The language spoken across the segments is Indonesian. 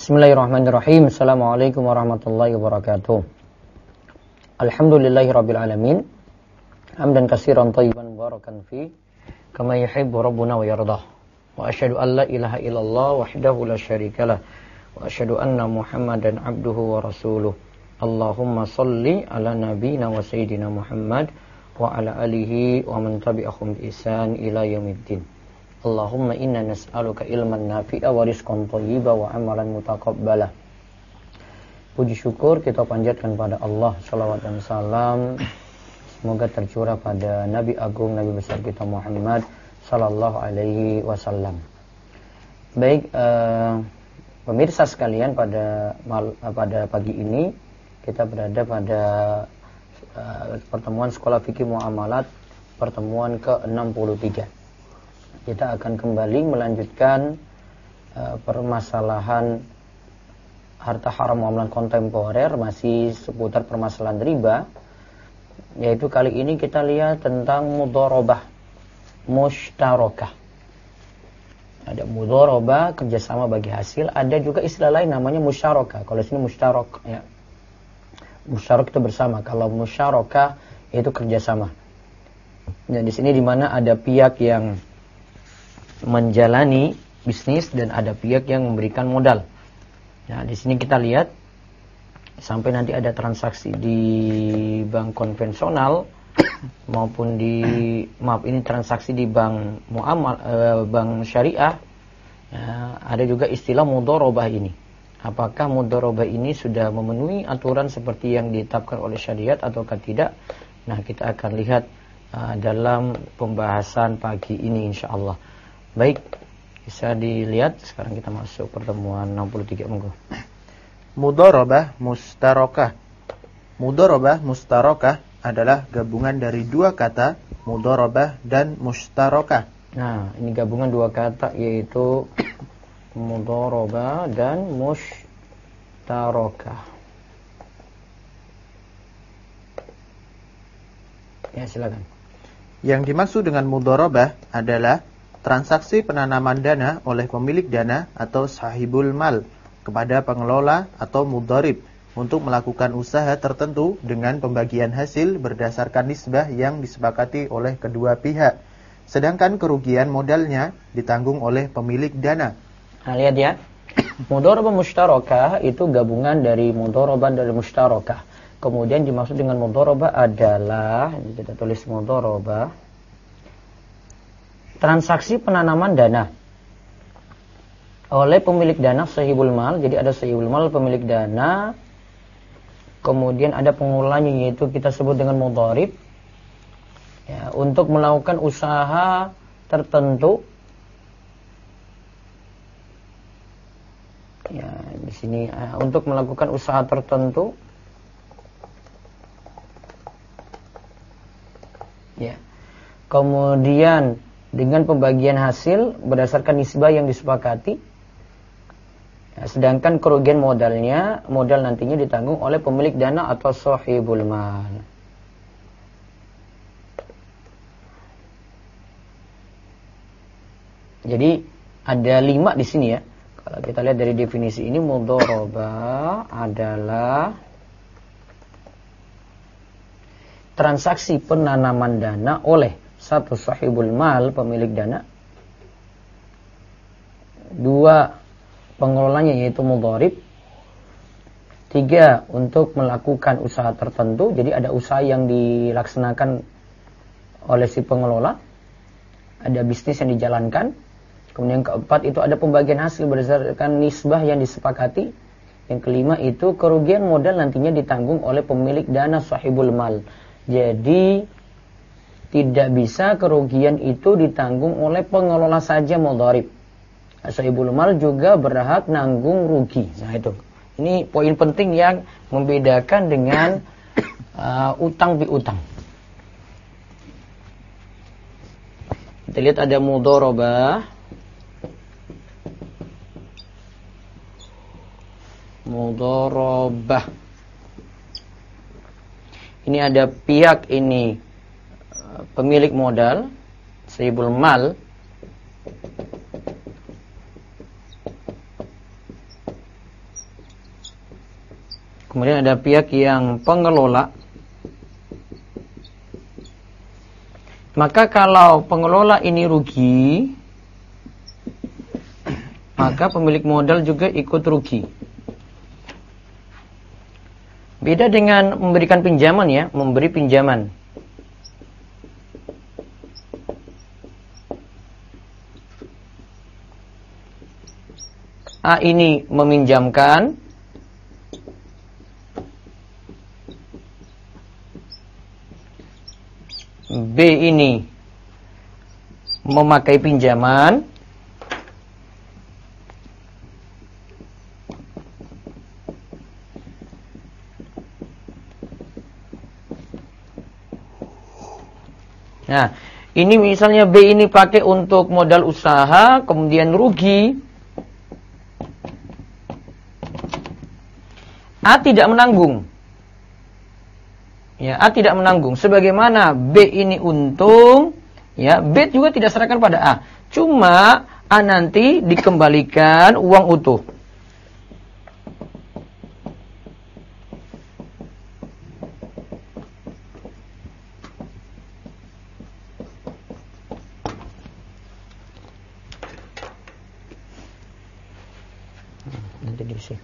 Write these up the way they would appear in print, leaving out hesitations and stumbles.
Bismillahirrahmanirrahim. Assalamualaikum warahmatullahi wabarakatuh. Alhamdulillahirabbil alamin. Hamdan katsiran thayyiban mubarakan fi kama yuhibbu rabbuna wa yardah. Wa asyhadu an la ilaha illallah wahdahu la syarikalah wa asyhadu anna Muhammadan abduhu wa rasuluh. Allahumma shalli ala nabiyyina wa sayyidina Muhammad wa ala alihi wa man tabi'ahum bi ihsan ila yaumiddin. Allahumma inna nas'aluka ilman nafi'a wa rizqan thayyiba wa amalan mutaqabbala. Puji syukur kita panjatkan pada Allah, salawat dan salam semoga tercurah pada Nabi Agung, Nabi besar kita Muhammad sallallahu alaihi wasallam. Baik, pemirsa sekalian, pada pagi ini kita berada pada pertemuan Sekolah Fikih Muamalat pertemuan ke-63. Kita akan kembali melanjutkan permasalahan harta haram muamalah kontemporer, masih seputar permasalahan riba. Yaitu kali ini kita lihat tentang mudharabah mushtarakah. Ada mudharabah, kerjasama bagi hasil. Ada juga istilah lain namanya musyarakah. Kalau sini mushtarak, ya. Musyarak itu bersama. Kalau musyarakah itu kerjasama. Dan di sini di mana ada pihak yang menjalani bisnis dan ada pihak yang memberikan modal. Nah, di sini kita lihat sampai nanti ada transaksi di bank konvensional maupun ini transaksi di bank bank syariah. Ya, ada juga istilah mudharabah ini. Apakah mudharabah ini sudah memenuhi aturan seperti yang ditetapkan oleh syariat ataukah tidak? Nah, kita akan lihat dalam pembahasan pagi ini insyaallah. Baik, bisa dilihat sekarang kita masuk pertemuan 63 monggo. Mudharabah mustarakah. Mudharabah mustarakah adalah gabungan dari dua kata mudharabah dan mustarakah. Nah, ini gabungan dua kata yaitu mudharabah dan mustarakah. Ya, silakan. Yang dimaksud dengan mudharabah adalah transaksi penanaman dana oleh pemilik dana atau sahibul mal kepada pengelola atau mudharib untuk melakukan usaha tertentu dengan pembagian hasil berdasarkan nisbah yang disepakati oleh kedua pihak. Sedangkan kerugian modalnya ditanggung oleh pemilik dana. Nah, lihat ya. Mudharabah mushtarakah itu gabungan dari mudharabah dan mushtarakah. Kemudian dimaksud dengan mudharabah adalah, ini kita tulis mudharabah, transaksi penanaman dana oleh pemilik dana sahibul mal. Jadi ada sahibul mal, pemilik dana, kemudian ada pengulanya yaitu kita sebut dengan mudharib, ya, untuk melakukan usaha tertentu. Ya, di sini untuk melakukan usaha tertentu. Ya. Kemudian dengan pembagian hasil berdasarkan nisbah yang disepakati. Ya, sedangkan kerugian modal nantinya ditanggung oleh pemilik dana atau sahibul mal. Jadi ada 5 di sini ya. Kalau kita lihat dari definisi ini, mudharabah adalah transaksi penanaman dana oleh satu, sahibul mal, pemilik dana. 2, pengelolanya yaitu mudharib. 3, untuk melakukan usaha tertentu. Jadi ada usaha yang dilaksanakan oleh si pengelola. Ada bisnis yang dijalankan. Kemudian yang 4 itu ada pembagian hasil berdasarkan nisbah yang disepakati. Yang 5 itu kerugian modal nantinya ditanggung oleh pemilik dana sahibul mal. Jadi tidak bisa kerugian itu ditanggung oleh pengelola saja mudharib. Sahibul mal juga berhak nanggung rugi. Nah, itu. Ini poin penting yang membedakan dengan utang piutang. Kita lihat ada mudharabah. Mudharabah. Ini ada pihak ini pemilik modal, sahibul mal, Kemudian ada pihak yang pengelola. Maka kalau pengelola ini rugi, maka pemilik modal juga ikut rugi. Beda dengan memberikan pinjaman ya, memberi pinjaman. A ini meminjamkan, B ini memakai pinjaman, nah, ini misalnya B ini pakai untuk modal usaha, kemudian rugi. A tidak menanggung. Ya, A tidak menanggung. Sebagaimana B ini untung, ya, B juga tidak serahkan pada A. Cuma A nanti dikembalikan uang utuh. Nanti diisi.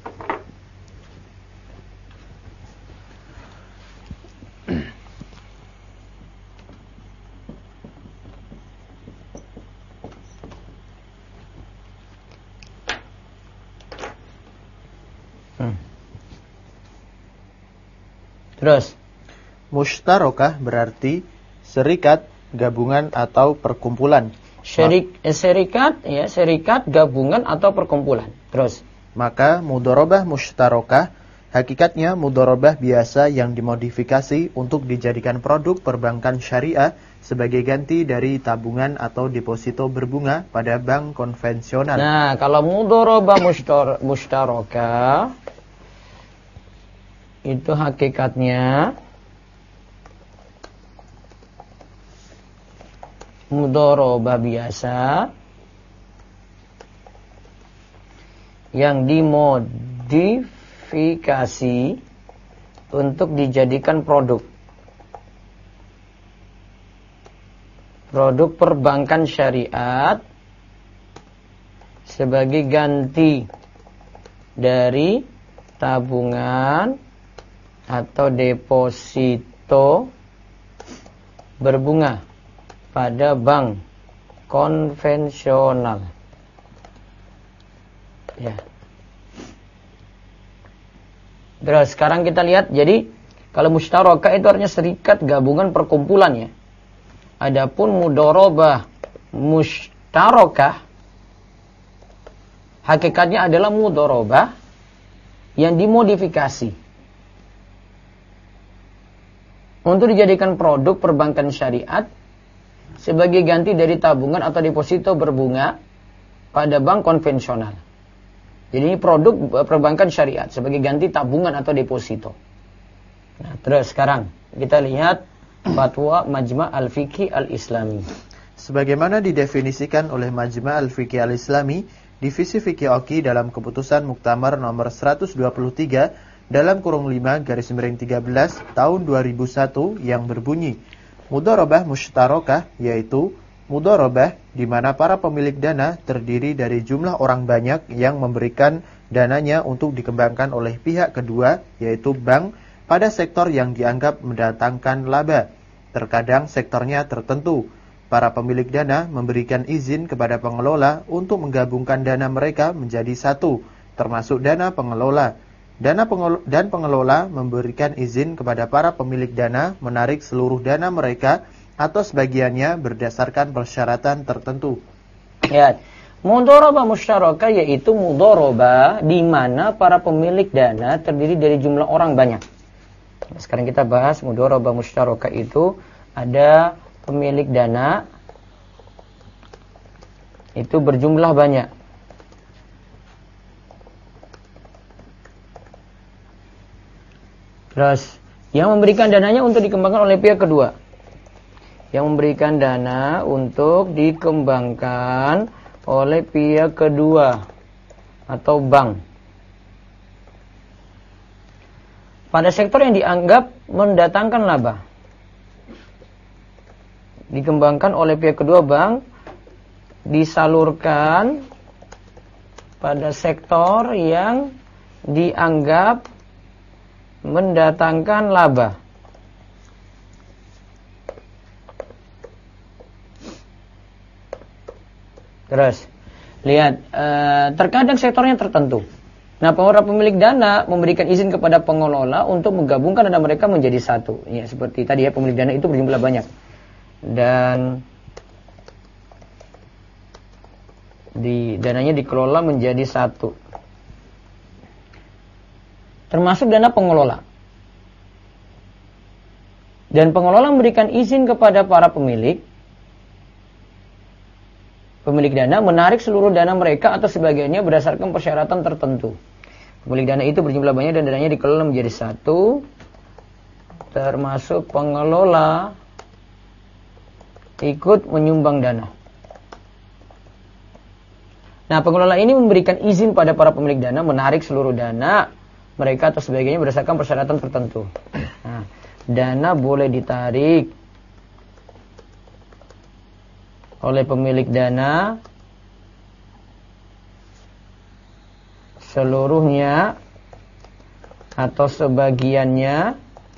Terus, Mushtarakah berarti serikat, gabungan atau perkumpulan. Serikat ya, serikat, gabungan atau perkumpulan. Terus, maka mudharabah mushtarakah hakikatnya mudharabah biasa yang dimodifikasi untuk dijadikan produk perbankan syariah sebagai ganti dari tabungan atau deposito berbunga pada bank konvensional. Nah, kalau mudharabah mushtarakah itu hakikatnya mudharabah biasa yang dimodifikasi untuk dijadikan produk perbankan syariat sebagai ganti dari tabungan atau deposito berbunga pada bank konvensional. Ya. Terus sekarang kita lihat, jadi kalau mushtarakah itu artinya serikat, gabungan, perkumpulan ya. Adapun mudharabah mushtarakah hakikatnya adalah mudharabah yang dimodifikasi untuk dijadikan produk perbankan syariat sebagai ganti dari tabungan atau deposito berbunga pada bank konvensional. Jadi ini produk perbankan syariat sebagai ganti tabungan atau deposito. Nah, terus sekarang kita lihat fatwa Majma' al-Fiqhi al-Islami. Sebagaimana didefinisikan oleh Majma' al-Fiqhi al-Islami, Divisi Fikih Oki dalam keputusan Muktamar nomor 123 dalam kurung 5/13 tahun 2001 yang berbunyi, mudharabah mushtarakah yaitu mudharabah di mana para pemilik dana terdiri dari jumlah orang banyak yang memberikan dananya untuk dikembangkan oleh pihak kedua yaitu bank pada sektor yang dianggap mendatangkan laba. Terkadang sektornya tertentu. Para pemilik dana memberikan izin kepada pengelola untuk menggabungkan dana mereka menjadi satu, termasuk dana pengelola. Dan pengelola memberikan izin kepada para pemilik dana menarik seluruh dana mereka atau sebagiannya berdasarkan persyaratan tertentu. Ya, mudharabah musyarakah yaitu mudharabah di mana para pemilik dana terdiri dari jumlah orang banyak. Sekarang kita bahas mudharabah musyarakah itu ada pemilik dana itu berjumlah banyak. Terus yang memberikan dananya untuk dikembangkan oleh pihak kedua. Yang memberikan dana untuk dikembangkan oleh pihak kedua atau bank. pada sektor yang dianggap mendatangkan laba. Dikembangkan oleh pihak kedua bank, disalurkan pada sektor yang dianggap mendatangkan laba. Terus, lihat, terkadang sektornya tertentu. Nah, para pemilik dana memberikan izin kepada pengelola untuk menggabungkan dana mereka menjadi satu. Ya, seperti tadi ya, pemilik dana itu berjumlah banyak. Dan dananya dikelola menjadi satu. Termasuk dana pengelola. Dan pengelola memberikan izin kepada para pemilik dana menarik seluruh dana mereka atau sebagiannya berdasarkan persyaratan tertentu. Pemilik dana itu berjumlah banyak dan dananya dikelola menjadi satu, termasuk pengelola ikut menyumbang dana. Nah, pengelola ini memberikan izin pada para pemilik dana menarik seluruh dana mereka atau sebagiannya berdasarkan persyaratan tertentu. Nah, dana boleh ditarik oleh pemilik dana seluruhnya atau sebagiannya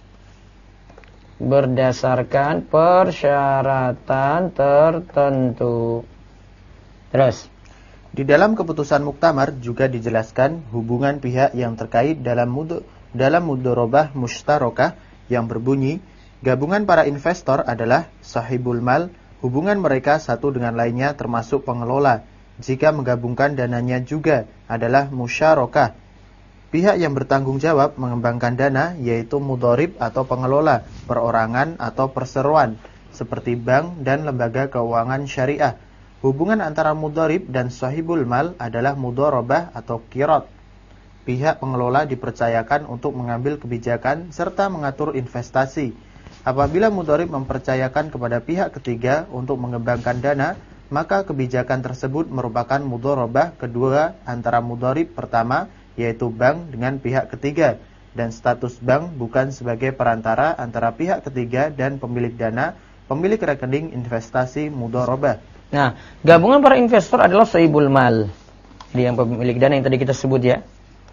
berdasarkan persyaratan tertentu. Terus, di dalam keputusan muktamar juga dijelaskan hubungan pihak yang terkait dalam mudharabah mushtarakah yang berbunyi, gabungan para investor adalah sahibul mal. Hubungan mereka satu dengan lainnya termasuk pengelola. Jika menggabungkan dananya juga adalah musyarakah. Pihak yang bertanggung jawab mengembangkan dana yaitu mudharib atau pengelola, perorangan atau perseroan seperti bank dan lembaga keuangan syariah. Hubungan antara mudharib dan sahibul mal adalah mudharabah atau qirat. Pihak pengelola dipercayakan untuk mengambil kebijakan serta mengatur investasi. Apabila mudharib mempercayakan kepada pihak ketiga untuk mengembangkan dana, maka kebijakan tersebut merupakan mudharabah kedua antara mudharib pertama, yaitu bank dengan pihak ketiga, dan status bank bukan sebagai perantara antara pihak ketiga dan pemilik dana, pemilik rekening investasi mudharabah. Nah, gabungan para investor adalah sahibul mal. Dia yang pemilik dana yang tadi kita sebut ya.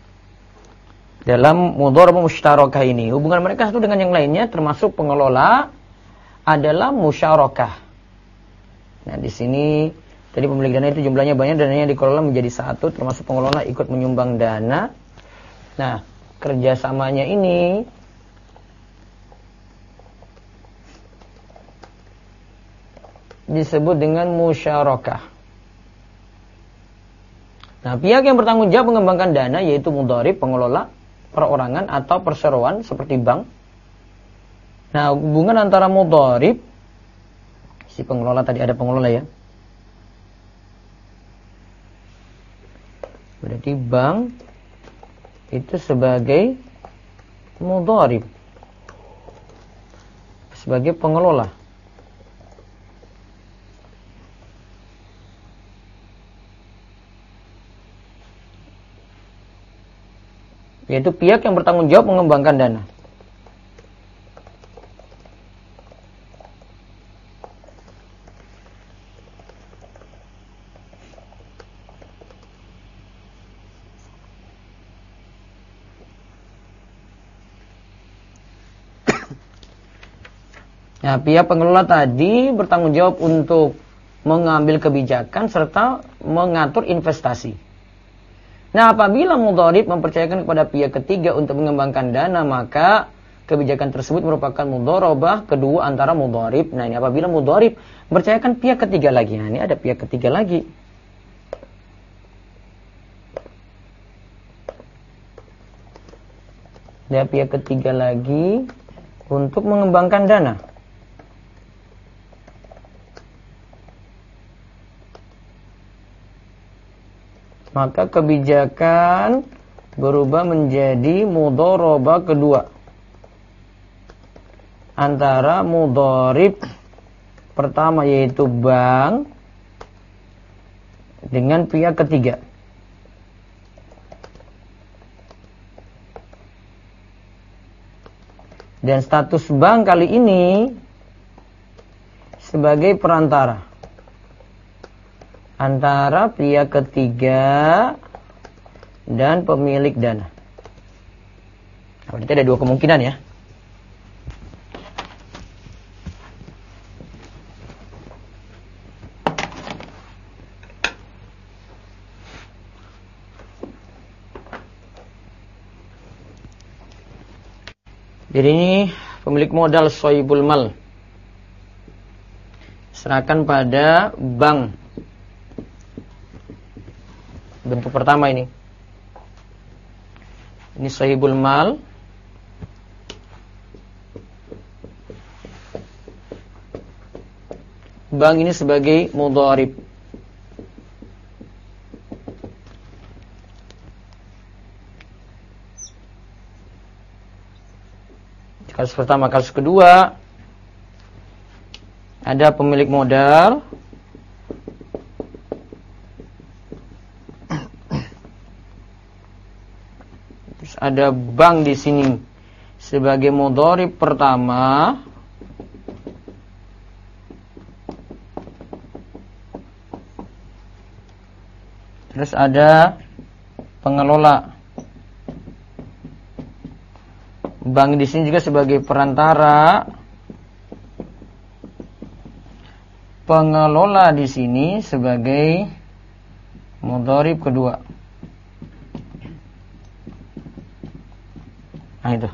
Dalam mudharabah mushtarakah ini, hubungan mereka satu dengan yang lainnya termasuk pengelola adalah musyarakah. Nah, di sini tadi pemilik dana itu jumlahnya banyak, dananya dikelola menjadi satu, termasuk pengelola ikut menyumbang dana. Nah, kerjasamanya ini disebut dengan musyarakah. Nah, pihak yang bertanggung jawab mengembangkan dana yaitu mudharib, pengelola, perorangan atau perseroan seperti bank. Nah, hubungan antara mudharib, si pengelola tadi ada pengelola ya. Berarti bank itu sebagai mudharib, sebagai pengelola. Yaitu pihak yang bertanggung jawab mengembangkan dana. Nah, pihak pengelola tadi bertanggung jawab untuk mengambil kebijakan serta mengatur investasi. Nah, apabila mudharib mempercayakan kepada pihak ketiga untuk mengembangkan dana, maka kebijakan tersebut merupakan mudharabah kedua antara mudharib. Nah, ini apabila mudharib mempercayakan pihak ketiga lagi. Nah, ini ada pihak ketiga lagi. Ada pihak ketiga lagi untuk mengembangkan dana. Maka kebijakan berubah menjadi mudharabah kedua antara mudharib pertama yaitu bank dengan pihak ketiga. Dan status bank kali ini sebagai perantara antara pihak ketiga dan pemilik dana. Berarti ada dua kemungkinan ya. Jadi ini pemilik modal sohibul mal serahkan pada bank. Bentuk pertama ini sohibul mal. Bank ini sebagai mudharib. Kasus pertama. Kasus kedua, ada pemilik modal terus ada bank di sini sebagai mudharib pertama. Terus ada pengelola. Bank di sini juga sebagai perantara. Pengelola di sini sebagai mudharib kedua. Nah itu.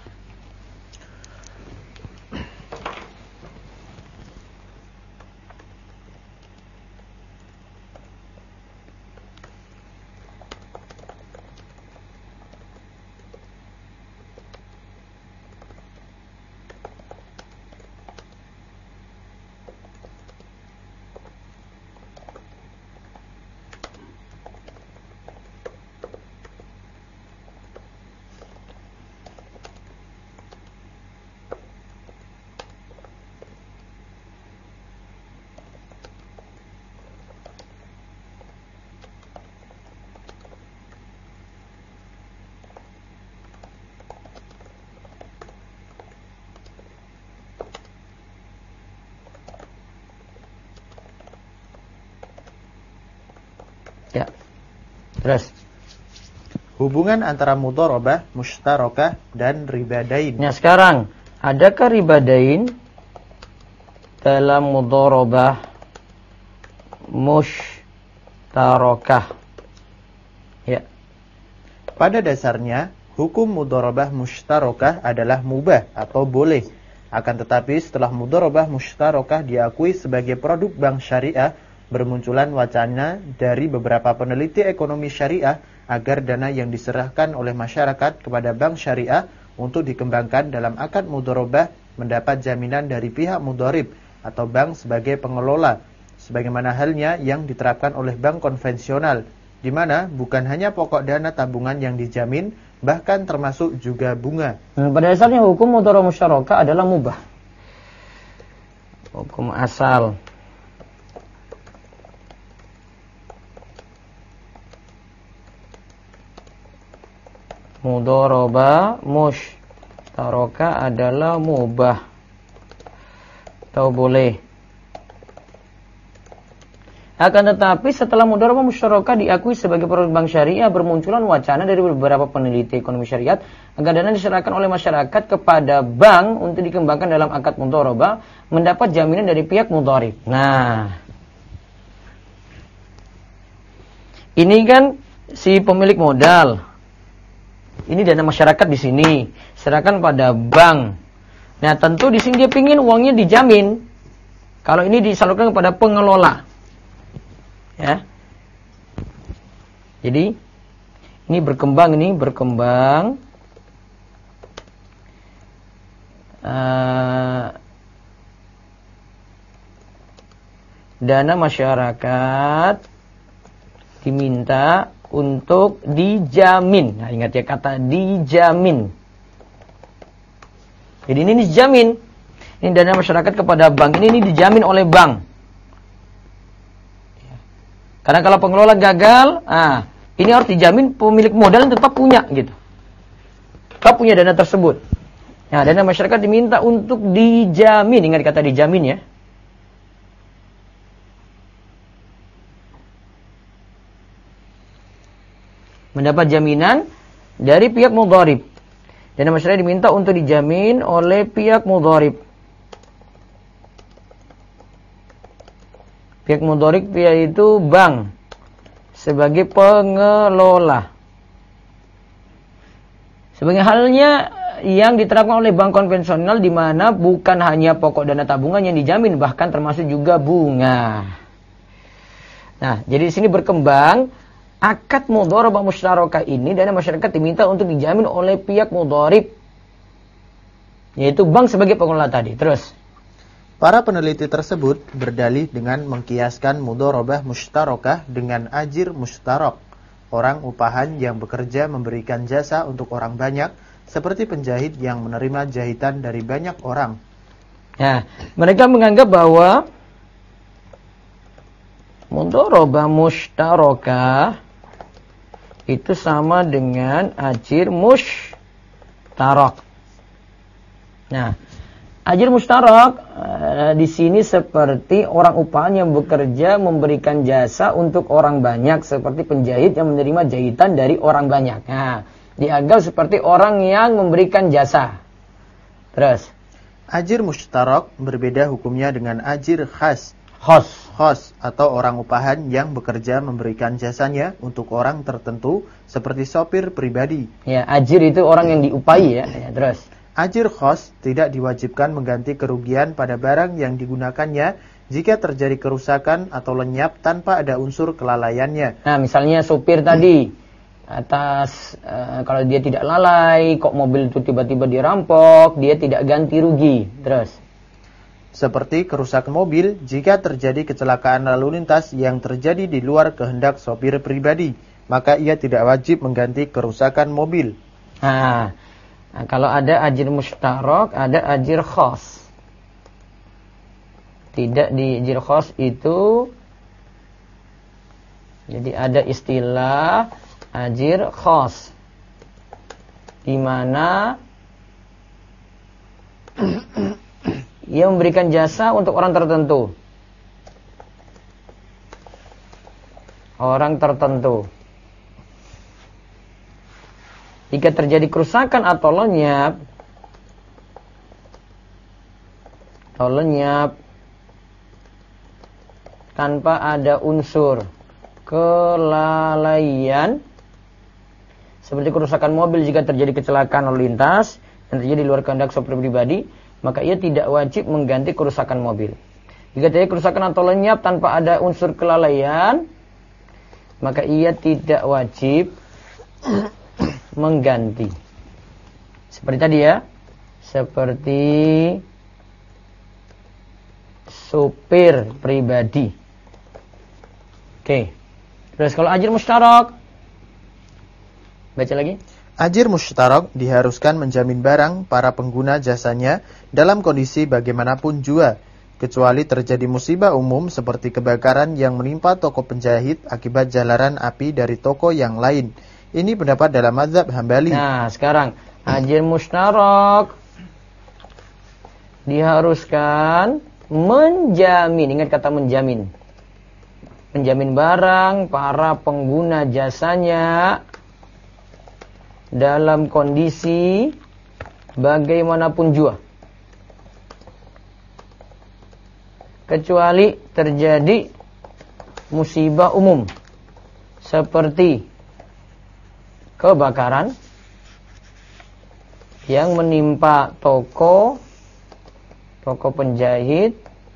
Ya. Terus hubungan antara mudharabah, mushtarakah dan ribadain. Nah sekarang, adakah ribadain dalam mudharabah mushtarakah? Ya. Pada dasarnya, hukum mudharabah mushtarakah adalah mubah atau boleh. Akan tetapi setelah mudharabah mushtarakah diakui sebagai produk bank syariah, bermunculan wacana dari beberapa peneliti ekonomi syariah agar dana yang diserahkan oleh masyarakat kepada bank syariah untuk dikembangkan dalam akad mudharabah mendapat jaminan dari pihak mudharib atau bank sebagai pengelola, sebagaimana halnya yang diterapkan oleh bank konvensional, di mana bukan hanya pokok dana tabungan yang dijamin, bahkan termasuk juga bunga. Pada dasarnya hukum mudharabah musyarakah adalah mubah. Hukum asal mudharabah mushtarakah adalah mubah atau boleh. Akan tetapi setelah mudharabah musyarakah diakui sebagai produk bank syariah, bermunculan wacana dari beberapa peneliti ekonomi syariat agar dana diserahkan oleh masyarakat kepada bank untuk dikembangkan dalam akad mudharabah mendapat jaminan dari pihak mudharib. Nah, ini kan si pemilik modal. Ini dana masyarakat di sini, serahkan pada bank. Nah, tentu di sini dia pingin uangnya dijamin. Kalau ini disalurkan kepada pengelola, ya. Jadi ini berkembang, dana masyarakat diminta untuk dijamin. Nah, ingat ya kata dijamin. Jadi ini dijamin. Ini dana masyarakat kepada bank. Ini dijamin oleh bank. Karena kalau pengelola gagal, ini harus dijamin pemilik modal tetap punya gitu. Tetap punya dana tersebut. Nah, dana masyarakat diminta untuk dijamin. Ingat kata dijamin ya. Mendapat jaminan dari pihak mudharib. Dana masyarakat diminta untuk dijamin oleh pihak mudharib. Pihak mudharib yaitu bank sebagai pengelola. Sebagai halnya yang diterapkan oleh bank konvensional di mana bukan hanya pokok dana tabungan yang dijamin, bahkan termasuk juga bunga. Nah, jadi di sini berkembang akad mudharabah musyarakah ini, dana masyarakat diminta untuk dijamin oleh pihak mudharib, yaitu bank sebagai pengelola tadi. Terus, para peneliti tersebut berdalih dengan mengkiaskan mudharabah musyarakah dengan ajir musyarak, orang upahan yang bekerja memberikan jasa untuk orang banyak, seperti penjahit yang menerima jahitan dari banyak orang. Nah, mereka menganggap bahwa mudharabah musyarakah itu sama dengan ajir mustarak. Nah, ajir mustarak di sini seperti orang upahan yang bekerja memberikan jasa untuk orang banyak, seperti penjahit yang menerima jahitan dari orang banyak. Nah, dianggap seperti orang yang memberikan jasa. Terus, ajir mustarak berbeda hukumnya dengan ajir khas. Khas atau orang upahan yang bekerja memberikan jasanya untuk orang tertentu seperti sopir pribadi. Ya, ajir itu orang yang diupahi ya. Terus, ajir khas tidak diwajibkan mengganti kerugian pada barang yang digunakannya jika terjadi kerusakan atau lenyap tanpa ada unsur kelalaiannya. Nah, misalnya sopir tadi atas kalau dia tidak lalai, kok mobil itu tiba-tiba dirampok, dia tidak ganti rugi. Terus, seperti kerusakan mobil jika terjadi kecelakaan lalu lintas yang terjadi di luar kehendak sopir pribadi, maka ia tidak wajib mengganti kerusakan mobil. Nah, kalau ada ajir mustarak, ada ajir khas. Tidak di ajir khas itu, jadi ada istilah ajir khas, di mana ia memberikan jasa untuk orang tertentu. Orang tertentu. Jika terjadi kerusakan atau lenyap tanpa ada unsur kelalaian, seperti kerusakan mobil jika terjadi kecelakaan lalu lintas yang terjadi di luar kehendak sopir pribadi, maka ia tidak wajib mengganti kerusakan mobil. Jika terjadi kerusakan atau lenyap tanpa ada unsur kelalaian, maka ia tidak wajib mengganti. Seperti tadi ya, seperti supir pribadi. Oke. Terus kalau ajir musyarak, baca lagi. Ajir mustarak diharuskan menjamin barang para pengguna jasanya dalam kondisi bagaimanapun jua, kecuali terjadi musibah umum seperti kebakaran yang menimpa toko penjahit akibat jalaran api dari toko yang lain. Ini pendapat dalam mazhab Hambali. Nah, sekarang ajir mustarak diharuskan menjamin, ingat kata menjamin. Menjamin barang para pengguna jasanya dalam kondisi bagaimanapun jua, kecuali terjadi musibah umum seperti kebakaran yang menimpa toko penjahit,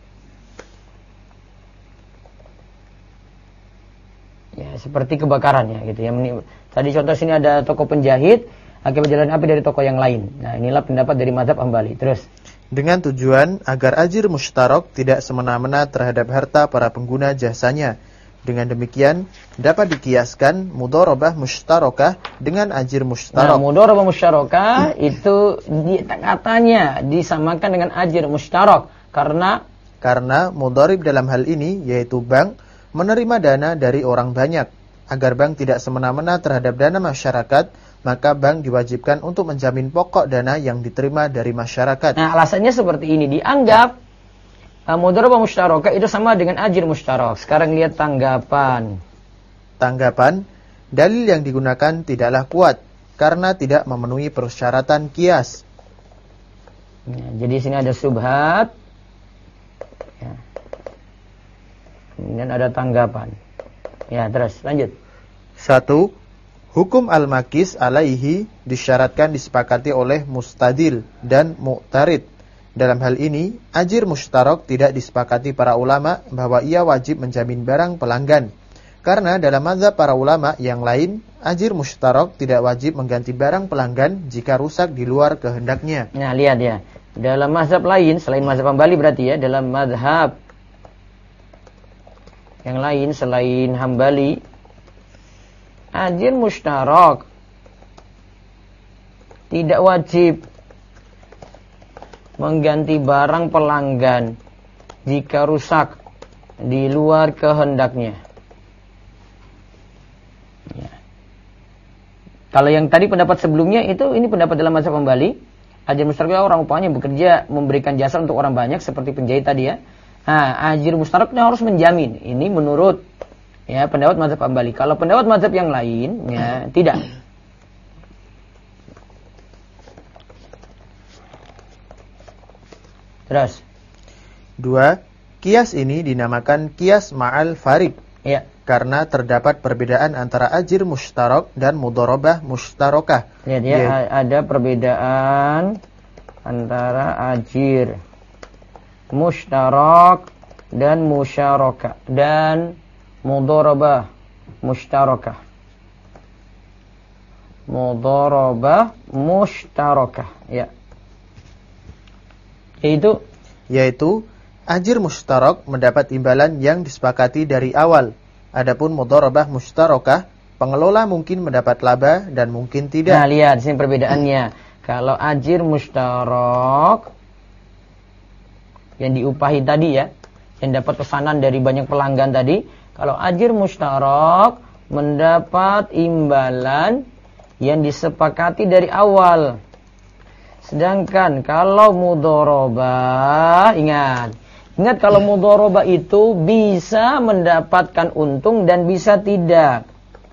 ya seperti kebakaran ya gitu ya. Tadi contoh sini ada toko penjahit akibat jalan api dari toko yang lain. Nah, inilah pendapat dari mazhab Hambali. Terus, dengan tujuan agar ajir mustarak tidak semena-mena terhadap harta para pengguna jasanya. Dengan demikian dapat dikiaskan mudharabah musyarakah dengan ajir mustarak. Nah, mudharabah musyarakah itu katanya disamakan dengan ajir mustarak karena mudharib dalam hal ini yaitu bank menerima dana dari orang banyak. Agar bank tidak semena-mena terhadap dana masyarakat, maka bank diwajibkan untuk menjamin pokok dana yang diterima dari masyarakat. Nah, alasannya seperti ini. Dianggap mudharabah musytarakah itu sama dengan ajir musytarak. Sekarang lihat tanggapan. Tanggapan, dalil yang digunakan tidaklah kuat karena tidak memenuhi persyaratan qiyas. Ya, jadi sini ada subhat. Ya. Kemudian ada tanggapan. Ya, terus lanjut. 1. Hukum al-makis alaihi disyaratkan disepakati oleh mustadil dan mu'tarid. Dalam hal ini, ajir musytarak tidak disepakati para ulama bahwa ia wajib menjamin barang pelanggan. Karena dalam mazhab para ulama yang lain, ajir musytarak tidak wajib mengganti barang pelanggan jika rusak di luar kehendaknya. Nah, lihat ya. Dalam mazhab lain, selain mazhab Hambali berarti ya, dalam mazhab yang lain selain Hambali, ajir musytarak tidak wajib mengganti barang pelanggan jika rusak di luar kehendaknya. Ya. Kalau yang tadi pendapat sebelumnya itu, ini pendapat dalam mazhab Hambali. Ajir musytarak orang upahnya bekerja memberikan jasa untuk orang banyak seperti penjahit tadi ya. Nah, ajir musytaraknya harus menjamin. Ini menurut ya pendapat mazhab Hambali. Kalau pendapat mazhab yang lain ya tidak. Terus 2. Qiyas ini dinamakan qiyas ma'al farid. ya. Karena terdapat perbedaan antara ajir musytarak dan mudharabah musytarakah. Lihat ya, ada perbedaan antara ajir musytarak dan musyarakah dan mudharabah musytarakah. Mudharabah musytarakah, ya. Yaitu ajir musytarak mendapat imbalan yang disepakati dari awal. Adapun mudharabah musytarakah, pengelola mungkin mendapat laba dan mungkin tidak. Nah, lihat sini perbedaannya. Kalau ajir musytarak yang diupahi tadi ya, yang dapat pesanan dari banyak pelanggan tadi, kalau ajir musytarak mendapat imbalan yang disepakati dari awal. Sedangkan kalau mudharabah, ingat kalau mudharabah itu bisa mendapatkan untung dan bisa tidak.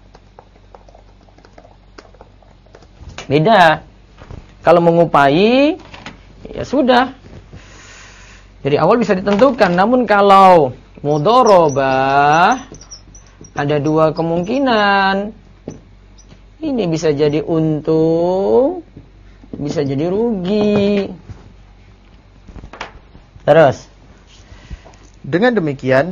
Beda. Kalau mengupahi, ya sudah. Dari awal bisa ditentukan. Namun kalau mudharabah, ada dua kemungkinan. Ini bisa jadi untung, bisa jadi rugi. Terus. Dengan demikian,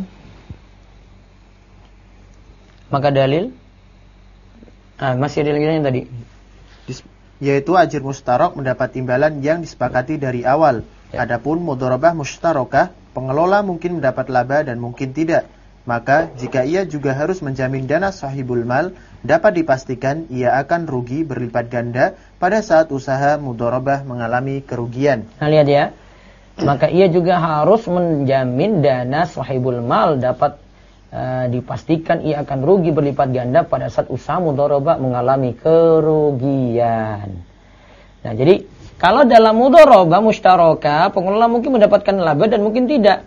maka dalil, masih ada lagi yang tadi. Yaitu ajir musytarak mendapat imbalan yang disepakati dari awal. Ya. Adapun mudharabah musytarakah, pengelola mungkin mendapat laba dan mungkin tidak. Maka jika ia juga harus menjamin dana sahibul mal, dapat dipastikan ia akan rugi berlipat ganda pada saat usaha mudharabah mengalami kerugian. Nah, lihat ya. Maka ia juga harus menjamin dana sahibul mal, dapat dipastikan ia akan rugi berlipat ganda pada saat usaha mudharabah mengalami kerugian. Nah, jadi kalau dalam mudharabah musytarakah, pengelola mungkin mendapatkan laba dan mungkin tidak.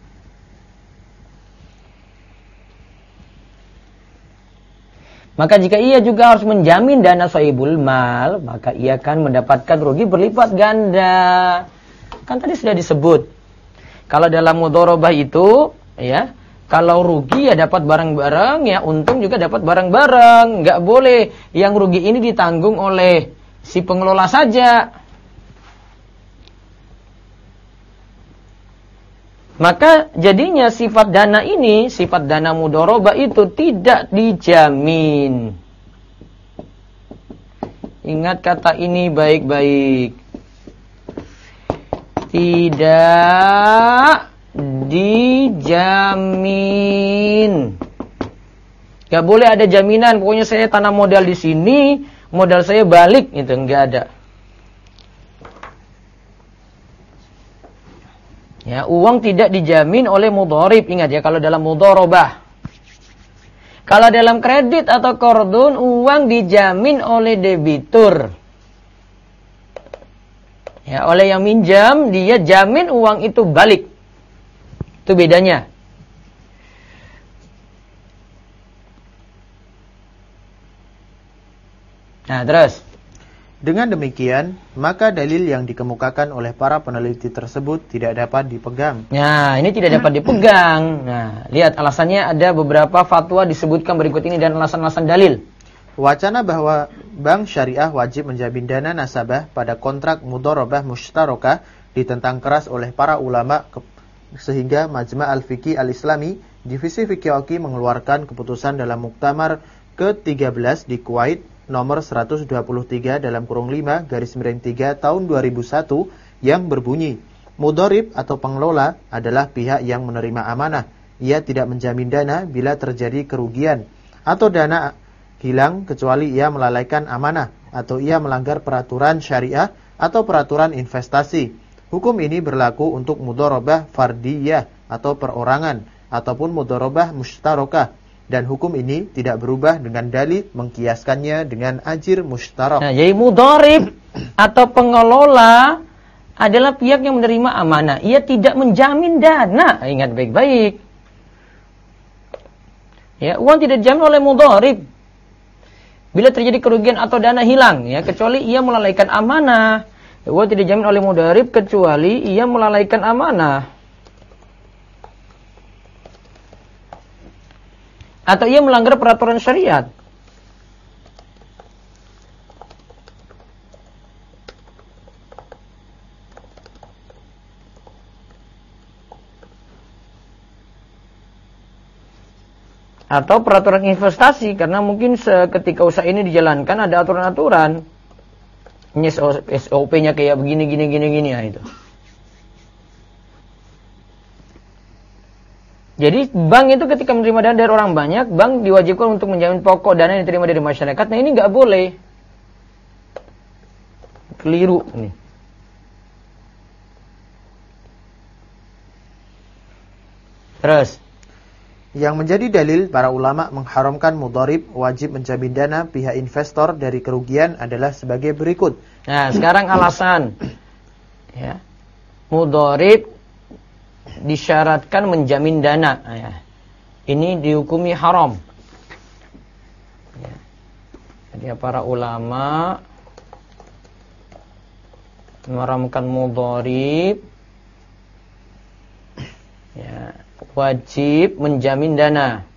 Maka jika ia juga harus menjamin dana sahibul mal, maka ia akan mendapatkan rugi berlipat ganda. Kan tadi sudah disebut. Kalau dalam mudharabah itu, ya, kalau rugi ya dapat barang-barang, ya untung juga dapat barang-barang. Nggak boleh yang rugi ini ditanggung oleh si pengelola saja. Maka jadinya sifat dana ini, sifat dana mudharabah itu tidak dijamin. Ingat kata ini baik-baik. Tidak dijamin. Gak boleh ada jaminan. Pokoknya saya tanam modal di sini, modal saya balik, itu nggak ada. Ya, uang tidak dijamin oleh mudharib. Ingat ya, kalau dalam mudharabah. Kalau dalam kredit atau qardun, uang dijamin oleh debitur. Ya, oleh yang minjam, dia jamin uang itu balik. Itu bedanya. Nah, terus. Dengan demikian, maka dalil yang dikemukakan oleh para peneliti tersebut tidak dapat dipegang. Nah, ini tidak dapat dipegang. Nah, lihat alasannya, ada beberapa fatwa disebutkan berikut ini dan alasan-alasan dalil. Wacana bahwa bank syariah wajib menjamin dana nasabah pada kontrak mudharabah mushtarakah ditentang keras oleh para ulama sehingga Majma' al-Fiqih al-Islami Divisi Fiqih Oki mengeluarkan keputusan dalam Muktamar ke-13 di Kuwait nomor 123 dalam kurung 5 garis miring 3 tahun 2001 yang berbunyi, mudharib atau pengelola adalah pihak yang menerima amanah. Ia tidak menjamin dana bila terjadi kerugian atau dana hilang kecuali ia melalaikan amanah atau ia melanggar peraturan syariah atau peraturan investasi. Hukum ini berlaku untuk mudharabah fardiyah atau perorangan ataupun mudharabah mushtarakah. Dan hukum ini tidak berubah dengan dalil mengkiaskannya dengan ajir mushtarak. Nah, jadi mudharib atau pengelola adalah pihak yang menerima amanah. Ia tidak menjamin dana. Ingat baik-baik. Ya, uang tidak dijamin oleh mudharib. Bila terjadi kerugian atau dana hilang, ya, kecuali ia melalaikan amanah. Ya, uang tidak dijamin oleh mudharib kecuali ia melalaikan amanah. Atau ia melanggar peraturan syariat. Atau peraturan investasi, karena mungkin ketika usaha ini dijalankan ada aturan-aturan. Ini SOP-nya kayak begini, gini, ya itu. Jadi bank itu ketika menerima dana dari orang banyak, bank diwajibkan untuk menjamin pokok dana yang diterima dari masyarakat. Nah, ini nggak boleh. Keliru nih. Terus, yang menjadi dalil para ulama mengharamkan mudharib wajib menjamin dana pihak investor dari kerugian adalah sebagai berikut. Nah, sekarang alasan. Ya. Mudharib disyaratkan menjamin dana. Ya. Ini dihukumi haram. Ya. Jadi para ulama mengharamkan mudharib, ya, wajib menjamin dana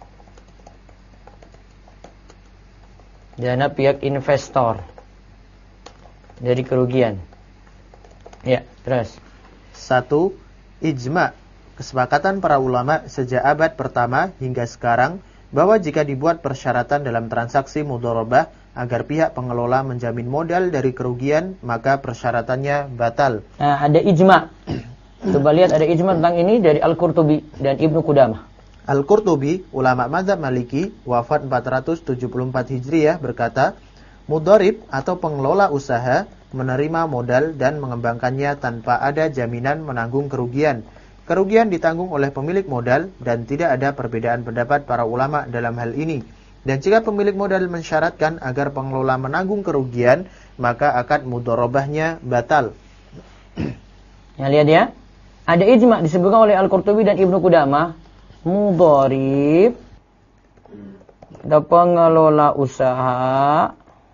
pihak investor dari kerugian. Ya, terus. 1. Ijma', kesepakatan para ulama sejak abad pertama hingga sekarang bahwa jika dibuat persyaratan dalam transaksi mudharabah agar pihak pengelola menjamin modal dari kerugian, maka persyaratannya batal. Nah, ada ijma'. Coba lihat, ada ijma' tentang ini dari Al-Qurtubi dan Ibnu Qudamah. Al-Qurtubi, ulama mazhab Maliki, wafat 474 Hijriah, berkata, mudharib atau pengelola usaha menerima modal dan mengembangkannya tanpa ada jaminan menanggung kerugian. Kerugian ditanggung oleh pemilik modal dan tidak ada perbedaan pendapat para ulama dalam hal ini. Dan jika pemilik modal mensyaratkan agar pengelola menanggung kerugian, maka akad mudharabahnya batal. Ya, lihat ya. Ada ijma' disebutkan oleh Al-Qurtubi dan Ibnu Qudamah, mudharib atau pengelola usaha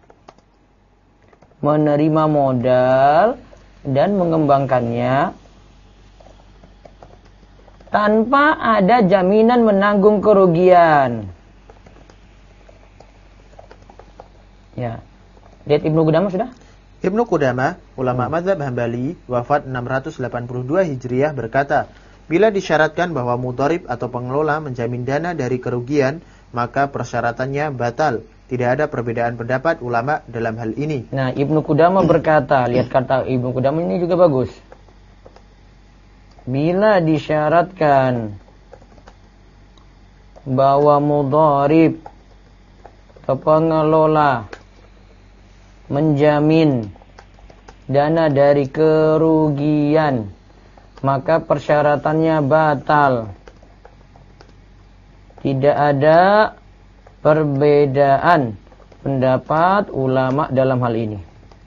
menerima modal dan mengembangkannya tanpa ada jaminan menanggung kerugian. Ya. Lihat Ibnu Qudamah sudah? Ibnu Qudamah, ulama mazhab Hambali, wafat 682 Hijriah, berkata, bila disyaratkan bahwa mudharib atau pengelola menjamin dana dari kerugian, maka persyaratannya batal. Tidak ada perbedaan pendapat ulama dalam hal ini. Nah, Ibnu Qudamah berkata, lihat kata Ibnu Qudamah ini juga bagus. Bila disyaratkan bahwa mudharib atau pengelola menjamin dana dari kerugian, maka persyaratannya batal. Tidak ada perbedaan pendapat ulama dalam hal ini.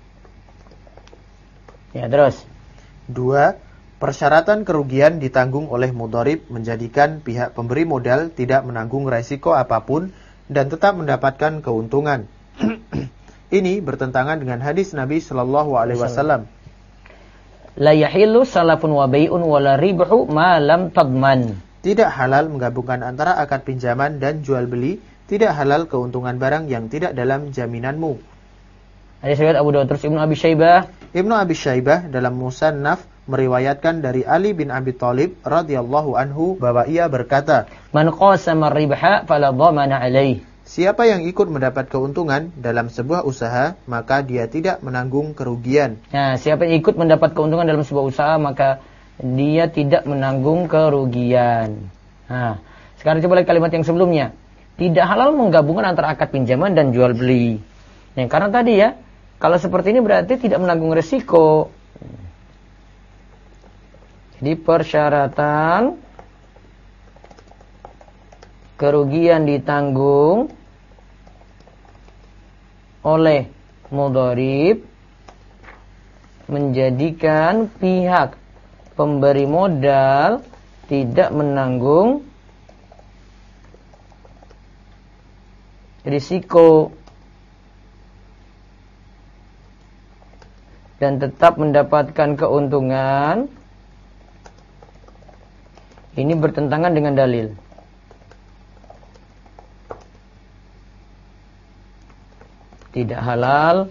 Ya, terus. 2. Persyaratan kerugian ditanggung oleh mudharib menjadikan pihak pemberi modal tidak menanggung resiko apapun dan tetap mendapatkan keuntungan. Ini bertentangan dengan hadis Nabi sallallahu alaihi wasallam. La yahillu salafun wa bai'un wa la ribhu ma lam tadman. Tidak halal menggabungkan antara akad pinjaman dan jual beli, tidak halal keuntungan barang yang tidak dalam jaminanmu. Hadis riwayat Abu Dawud. Terus Ibnu Abi Syaibah. Ibnu Abi Syaibah dalam Musannaf meriwayatkan dari Ali bin Abi Thalib radhiyallahu anhu bahwa ia berkata, Man qasama ribha fala dhamana alaih. siapa yang ikut mendapat keuntungan dalam sebuah usaha, maka dia tidak menanggung kerugian. Nah, siapa yang ikut mendapat keuntungan dalam sebuah usaha, maka dia tidak menanggung kerugian. Nah, sekarang coba lihat kalimat yang sebelumnya. Tidak halal menggabungkan antara akad pinjaman dan jual beli. Nah, karena tadi ya, kalau seperti ini berarti tidak menanggung resiko. Jadi persyaratan kerugian ditanggung oleh mudharib menjadikan pihak pemberi modal tidak menanggung risiko dan tetap mendapatkan keuntungan. Ini bertentangan dengan dalil. Tidak halal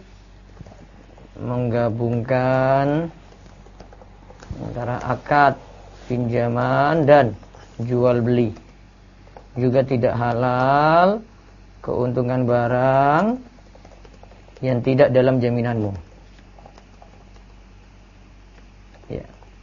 menggabungkan antara akad pinjaman dan jual beli. Juga tidak halal keuntungan barang yang tidak dalam jaminanmu. Ya.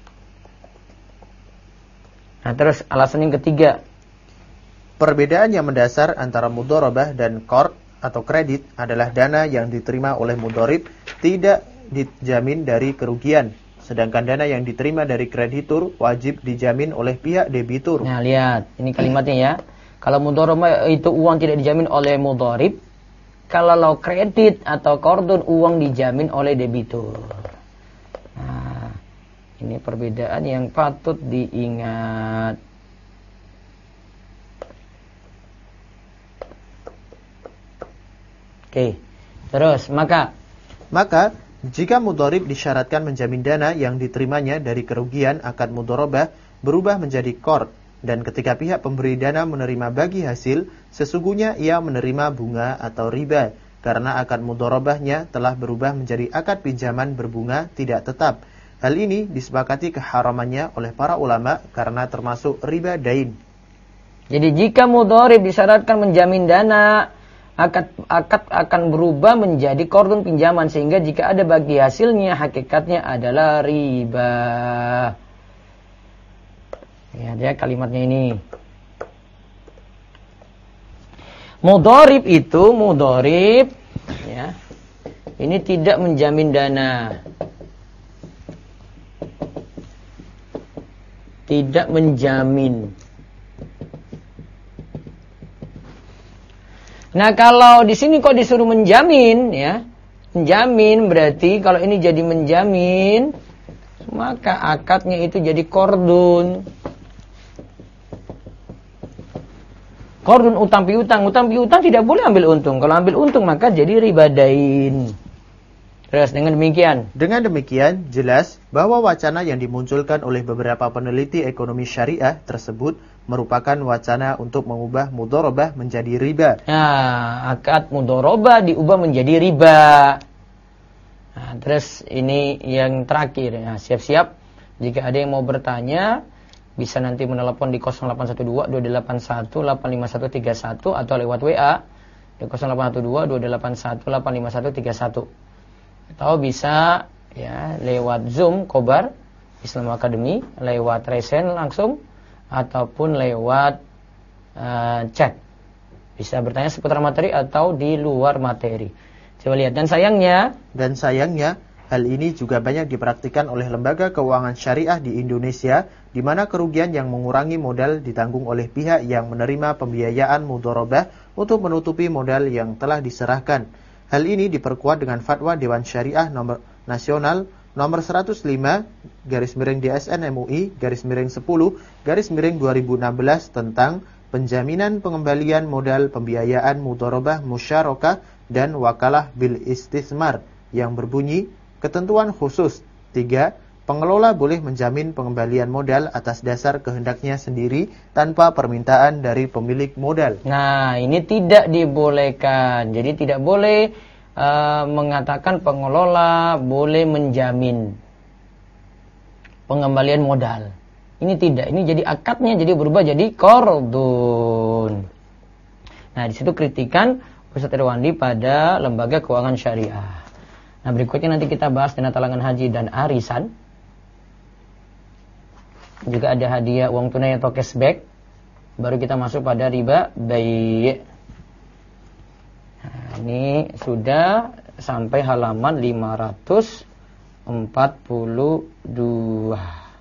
Nah, terus alasan yang ketiga. Perbedaan yang mendasar antara mudharabah dan qard atau kredit adalah dana yang diterima oleh mudharib tidak dijamin dari kerugian, sedangkan dana yang diterima dari kreditur wajib dijamin oleh pihak debitur. Nah, lihat, ini kalimatnya ya. Kalau mudharabah itu uang tidak dijamin oleh mudharib, kalau kredit atau qardun uang dijamin oleh debitur. Nah, ini perbedaan yang patut diingat. Oke, terus maka jika mudharib disyaratkan menjamin dana yang diterimanya dari kerugian akad mudharabah berubah menjadi qard, dan ketika pihak pemberi dana menerima bagi hasil, sesungguhnya ia menerima bunga atau riba karena akad mudharabahnya telah berubah menjadi akad pinjaman berbunga tidak tetap. Hal ini disepakati keharamannya oleh para ulama karena termasuk riba dain. Jadi jika mudharib disyaratkan menjamin dana, akad akan berubah menjadi qardun pinjaman, sehingga jika ada bagi hasilnya hakikatnya adalah riba. Ya, dia kalimatnya ini. Mudharib itu ya. Ini tidak menjamin dana. Tidak menjamin. Nah, kalau di sini kok disuruh menjamin ya. Menjamin berarti kalau ini jadi menjamin, maka akadnya itu jadi qardun. Qardun utang piutang. Utang piutang tidak boleh ambil untung. Kalau ambil untung maka jadi riba dain. Terus dengan demikian jelas bahwa wacana yang dimunculkan oleh beberapa peneliti ekonomi syariah tersebut merupakan wacana untuk mengubah mudharabah menjadi riba. Nah, akad mudharabah diubah menjadi riba. Nah, terus ini yang terakhir. Nah, siap-siap jika ada yang mau bertanya bisa nanti menelepon di 0812 281 85131 atau lewat WA di 0812 281 85131. Atau bisa ya lewat Zoom Kobar Islam Academy, lewat Resen langsung ataupun lewat chat. Bisa bertanya seputar materi atau di luar materi. Coba lihat, dan sayangnya Hal ini juga banyak dipraktikkan oleh lembaga keuangan syariah di Indonesia, di mana kerugian yang mengurangi modal ditanggung oleh pihak yang menerima pembiayaan mudharabah untuk menutupi modal yang telah diserahkan. Hal ini diperkuat dengan fatwa Dewan Syariah Nasional nomor 105 /DSN MUI /10/2016 tentang penjaminan pengembalian modal pembiayaan mudharabah musyarakah dan wakalah bil istismar yang berbunyi ketentuan khusus 3. Pengelola boleh menjamin pengembalian modal atas dasar kehendaknya sendiri tanpa permintaan dari pemilik modal. Nah, ini tidak dibolehkan. Jadi tidak boleh mengatakan pengelola boleh menjamin pengembalian modal. Ini tidak. Ini jadi akadnya jadi berubah jadi qardun. Nah, di situ kritikan Ustaz Irwandi pada lembaga keuangan syariah. Nah, berikutnya nanti kita bahas dana talangan haji dan arisan. Juga ada hadiah uang tunai atau cashback. Baru kita masuk pada riba bai'. Nah, ini sudah sampai halaman 542.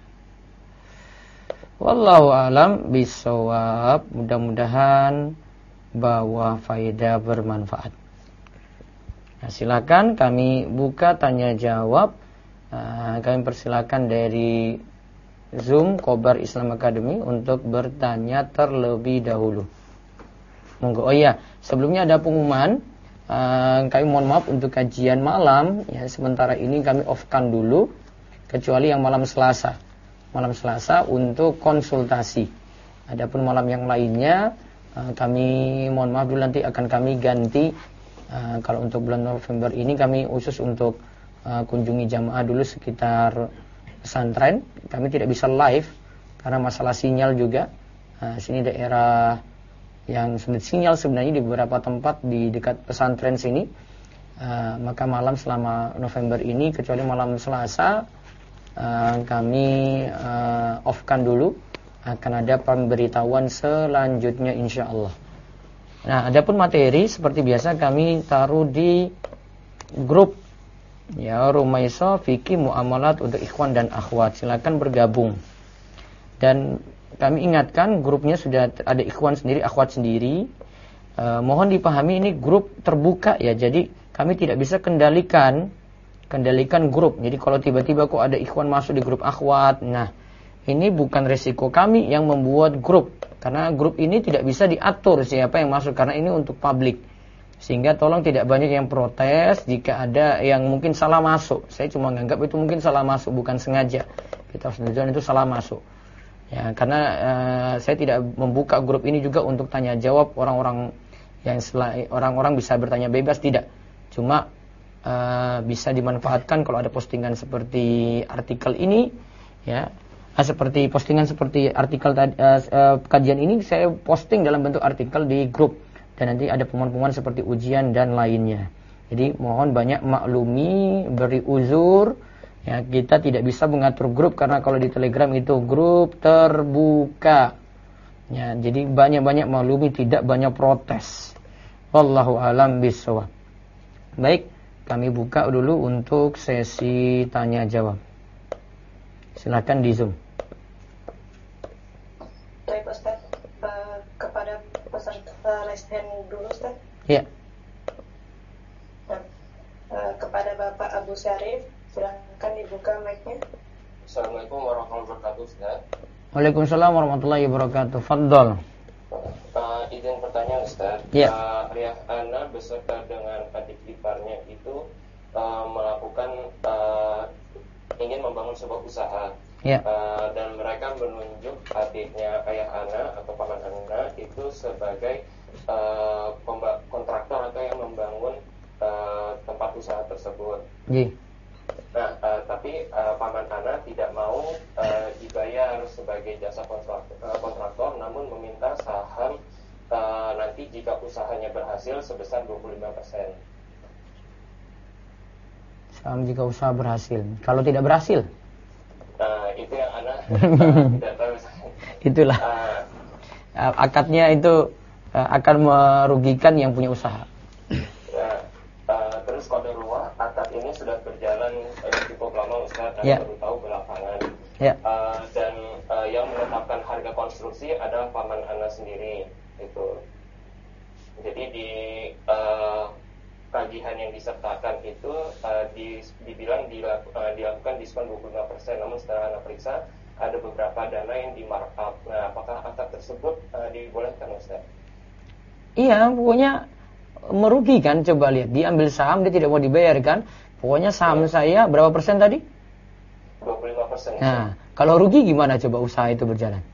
Wallahu alam bisawab. Mudah-mudahan bawa faedah bermanfaat. Nah, silakan kami buka tanya jawab. Kami persilakan dari Zoom Khobar Islam Academy untuk bertanya terlebih dahulu. Monggo. Oh iya, sebelumnya ada pengumuman. Kami mohon maaf untuk kajian malam. Ya, sementara ini kami off-kan dulu, kecuali yang malam Selasa. Malam Selasa untuk konsultasi. Adapun malam yang lainnya, kami mohon maaf dulu, nanti akan kami ganti. Kalau untuk bulan November ini kami khusus untuk kunjungi jamaah dulu sekitar pesantren. Kami tidak bisa live karena masalah sinyal juga. Sini daerah yang sulit sinyal sebenarnya di beberapa tempat di dekat pesantren sini. Maka malam selama November ini kecuali malam Selasa kami off-kan dulu. Akan ada pemberitahuan selanjutnya insya Allah. Nah, adapun materi seperti biasa kami taruh di grup ya Rumaisa Fikih Muamalat untuk ikhwan dan akhwat. Silakan bergabung. Dan kami ingatkan grupnya sudah ada ikhwan sendiri, akhwat sendiri. Mohon dipahami ini grup terbuka ya. Jadi kami tidak bisa kendalikan grup. Jadi kalau tiba-tiba kok ada ikhwan masuk di grup akhwat, nah ini bukan resiko kami yang membuat grup. Karena grup ini tidak bisa diatur siapa yang masuk, karena ini untuk publik. Sehingga tolong tidak banyak yang protes jika ada yang mungkin salah masuk. Saya cuma menganggap itu mungkin salah masuk, bukan sengaja. Kita harus menunjukkan itu salah masuk. Ya, karena saya tidak membuka grup ini juga untuk tanya jawab orang-orang yang orang-orang bisa bertanya bebas, tidak. Cuma bisa dimanfaatkan kalau ada postingan seperti artikel ini, ya. Seperti postingan seperti artikel kajian ini saya posting dalam bentuk artikel di grup, dan nanti ada pengumuman-pengumuman seperti ujian dan lainnya. Jadi mohon banyak maklumi, beri uzur ya, kita tidak bisa mengatur grup karena kalau di Telegram itu grup terbuka ya, jadi banyak-banyak maklumi, tidak banyak protes. Wallahu alam bishawab. Baik, kami buka dulu untuk sesi tanya jawab. Silakan di Zoom. Baik Ustaz, kepada peserta raise hand dulu Ustaz. Iya. Kepada Bapak Abu Syarif, silakan dibuka mic-nya. Assalamualaikum warahmatullahi wabarakatuh Ustaz. Waalaikumsalam warahmatullahi wabarakatuh. Fadhol. Izin pertanyaan Ustaz. Iya. Ayah Ana beserta dengan adik iparnya itu melakukan ingin membangun sebuah usaha, dan mereka menunjuk adiknya ayah Ana atau paman Ana itu sebagai kontraktor atau yang membangun tempat usaha tersebut. Nah, tapi paman Ana tidak mau dibayar sebagai jasa kontraktor, namun meminta saham nanti jika usahanya berhasil sebesar 25%. Jika usaha berhasil. Kalau tidak berhasil? Itu yang Ana tidak tahu. Itulah. Akadnya itu akan merugikan yang punya usaha. Terus qadarullah, akad ini sudah berjalan berjalan cukup lama Ustaz, dan baru tahu belakangan. Dan yang menetapkan harga konstruksi adalah paman Ana sendiri itu. Jadi di tagihan yang disertakan itu dibilang dilakukan diskon 25%, namun setelah Ana periksa ada beberapa dana yang di markup. Nah, apakah akad tersebut dibolehkan Ustaz? Iya, pokoknya merugikan. Coba lihat, diambil saham, dia tidak mau dibayarkan. Pokoknya saham saya berapa persen tadi? 25%. Nah, kalau rugi gimana coba usaha itu berjalan?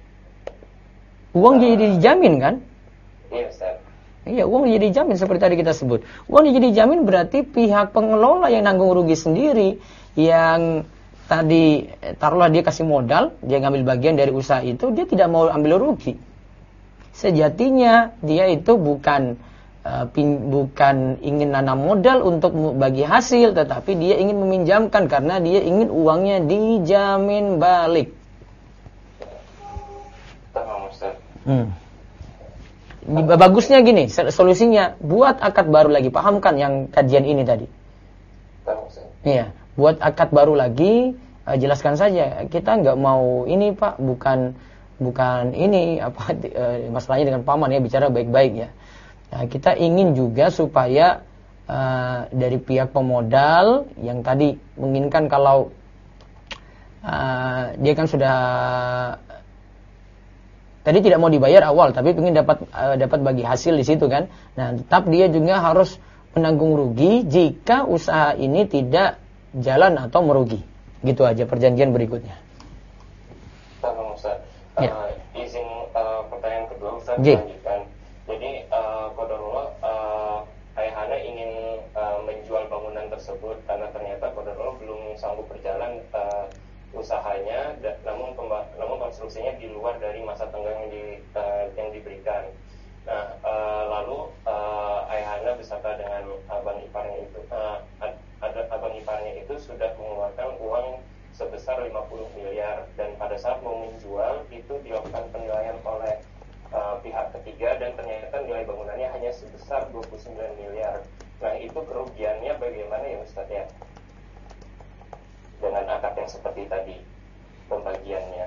Uang jadi dijamin kan? Iya Ustaz. Iya, uang jadi dijamin seperti tadi kita sebut. Uang jadi dijamin berarti pihak pengelola yang nanggung rugi sendiri. Yang tadi taruhlah dia kasih modal, dia ngambil bagian dari usaha itu, dia tidak mau ambil rugi. Sejatinya dia itu bukan ingin nanam modal untuk bagi hasil, tetapi dia ingin meminjamkan karena dia ingin uangnya dijamin balik. Tamam Ustaz. Bagusnya gini, solusinya buat akad baru lagi. Pahamkan yang kajian ini tadi. Iya, buat akad baru lagi, jelaskan saja. Kita nggak mau ini Pak, bukan ini apa masalahnya dengan paman ya, bicara baik-baik ya. Nah, kita ingin juga supaya dari pihak pemodal yang tadi menginginkan kalau dia kan sudah tadi tidak mau dibayar awal, tapi ingin dapat bagi hasil di situ kan. Nah, tetap dia juga harus menanggung rugi jika usaha ini tidak jalan atau merugi. Gitu aja perjanjian berikutnya. Tamam Ustaz. Izin pertanyaan kedua Ustaz lanjutkan. Jadi qadarullah Ayahana ingin menjual bangunan tersebut karena ternyata qadarullah belum sanggup berjalan usahanya, namun konstruksinya di luar dari masa tenggang yang diberikan. Nah, lalu Ayahana beserta dengan abang iparnya itu, abang iparnya itu sudah mengeluarkan uang sebesar 50 miliar dan pada saat mau menjual itu dilakukan penilaian oleh pihak ketiga dan ternyata nilai bangunannya hanya sebesar 29 miliar. Nah, itu kerugiannya bagaimana ya Ustaz ya? Dengan akad yang seperti tadi pembagiannya.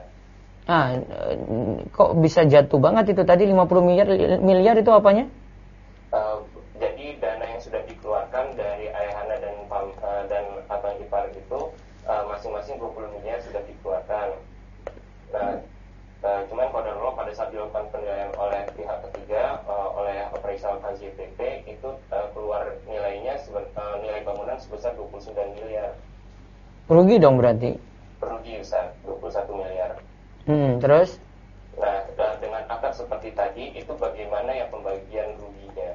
Kok bisa jatuh banget itu tadi 50 miliar itu apanya? Jadi dana yang sudah dikeluarkan dari Ayahana dan abang ipar itu masing-masing 20 miliar sudah dikeluarkan. Nah, cuman qadarullah pada saat dilakukan penilaian oleh pihak ketiga oleh appraisal KJPP itu keluar nilainya nilai bangunan sebesar 29 miliar. Rugi dong berarti. Rugi Ustaz, 21 miliar. Terus? Nah, dengan akad seperti tadi itu bagaimana ya pembagian ruginya?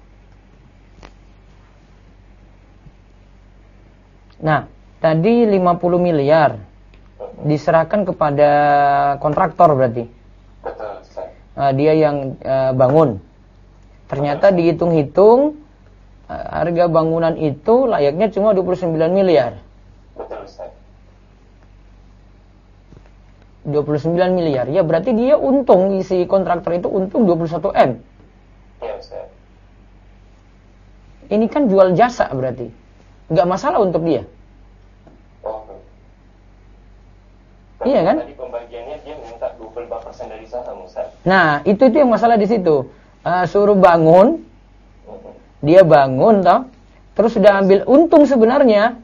Nah, tadi 50 miliar diserahkan kepada kontraktor berarti. Betul, Ustaz. Dia yang bangun. Ternyata dihitung-hitung harga bangunan itu layaknya cuma 29 miliar. Betul, Ustaz. 29 miliar. Ya berarti dia untung, si kontraktor itu untung 21 M. Iya, Ustaz. Ini kan jual jasa berarti. Enggak masalah untuk dia. Oh. Iya kan? Tadi pembagiannya dia minta 25% dari saham, Ustaz. Nah, itu yang masalah di situ. Suruh bangun. Dia bangun toh. Terus sudah ambil untung sebenarnya.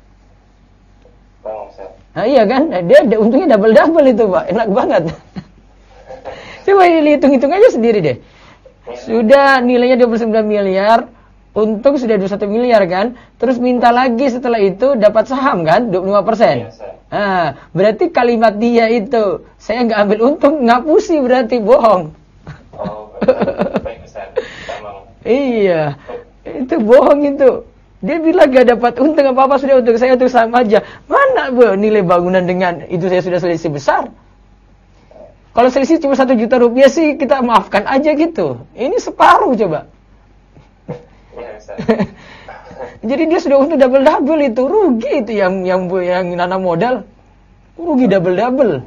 Nah, iya kan? Dia untungnya double-double itu, Pak. Enak banget. Coba hitung-hitung aja sendiri deh. Sudah nilainya 29 miliar, untung sudah 21 miliar kan? Terus minta lagi setelah itu dapat saham kan? 25%. Nah, berarti kalimat dia itu, saya nggak ambil untung, ngapusi berarti bohong. Oh, baik Ustaz. Iya. Itu bohong itu. Dia bilang gak dapat untung apa-apa, sudah untuk saya untuk saham aja. Mana nilai bangunan dengan itu saya sudah selisih besar. Kalau selisih cuma 1 juta rupiah sih kita maafkan aja gitu. Ini separuh coba. Jadi dia sudah untung double-double itu. Rugi itu yang nanam modal. Rugi double-double.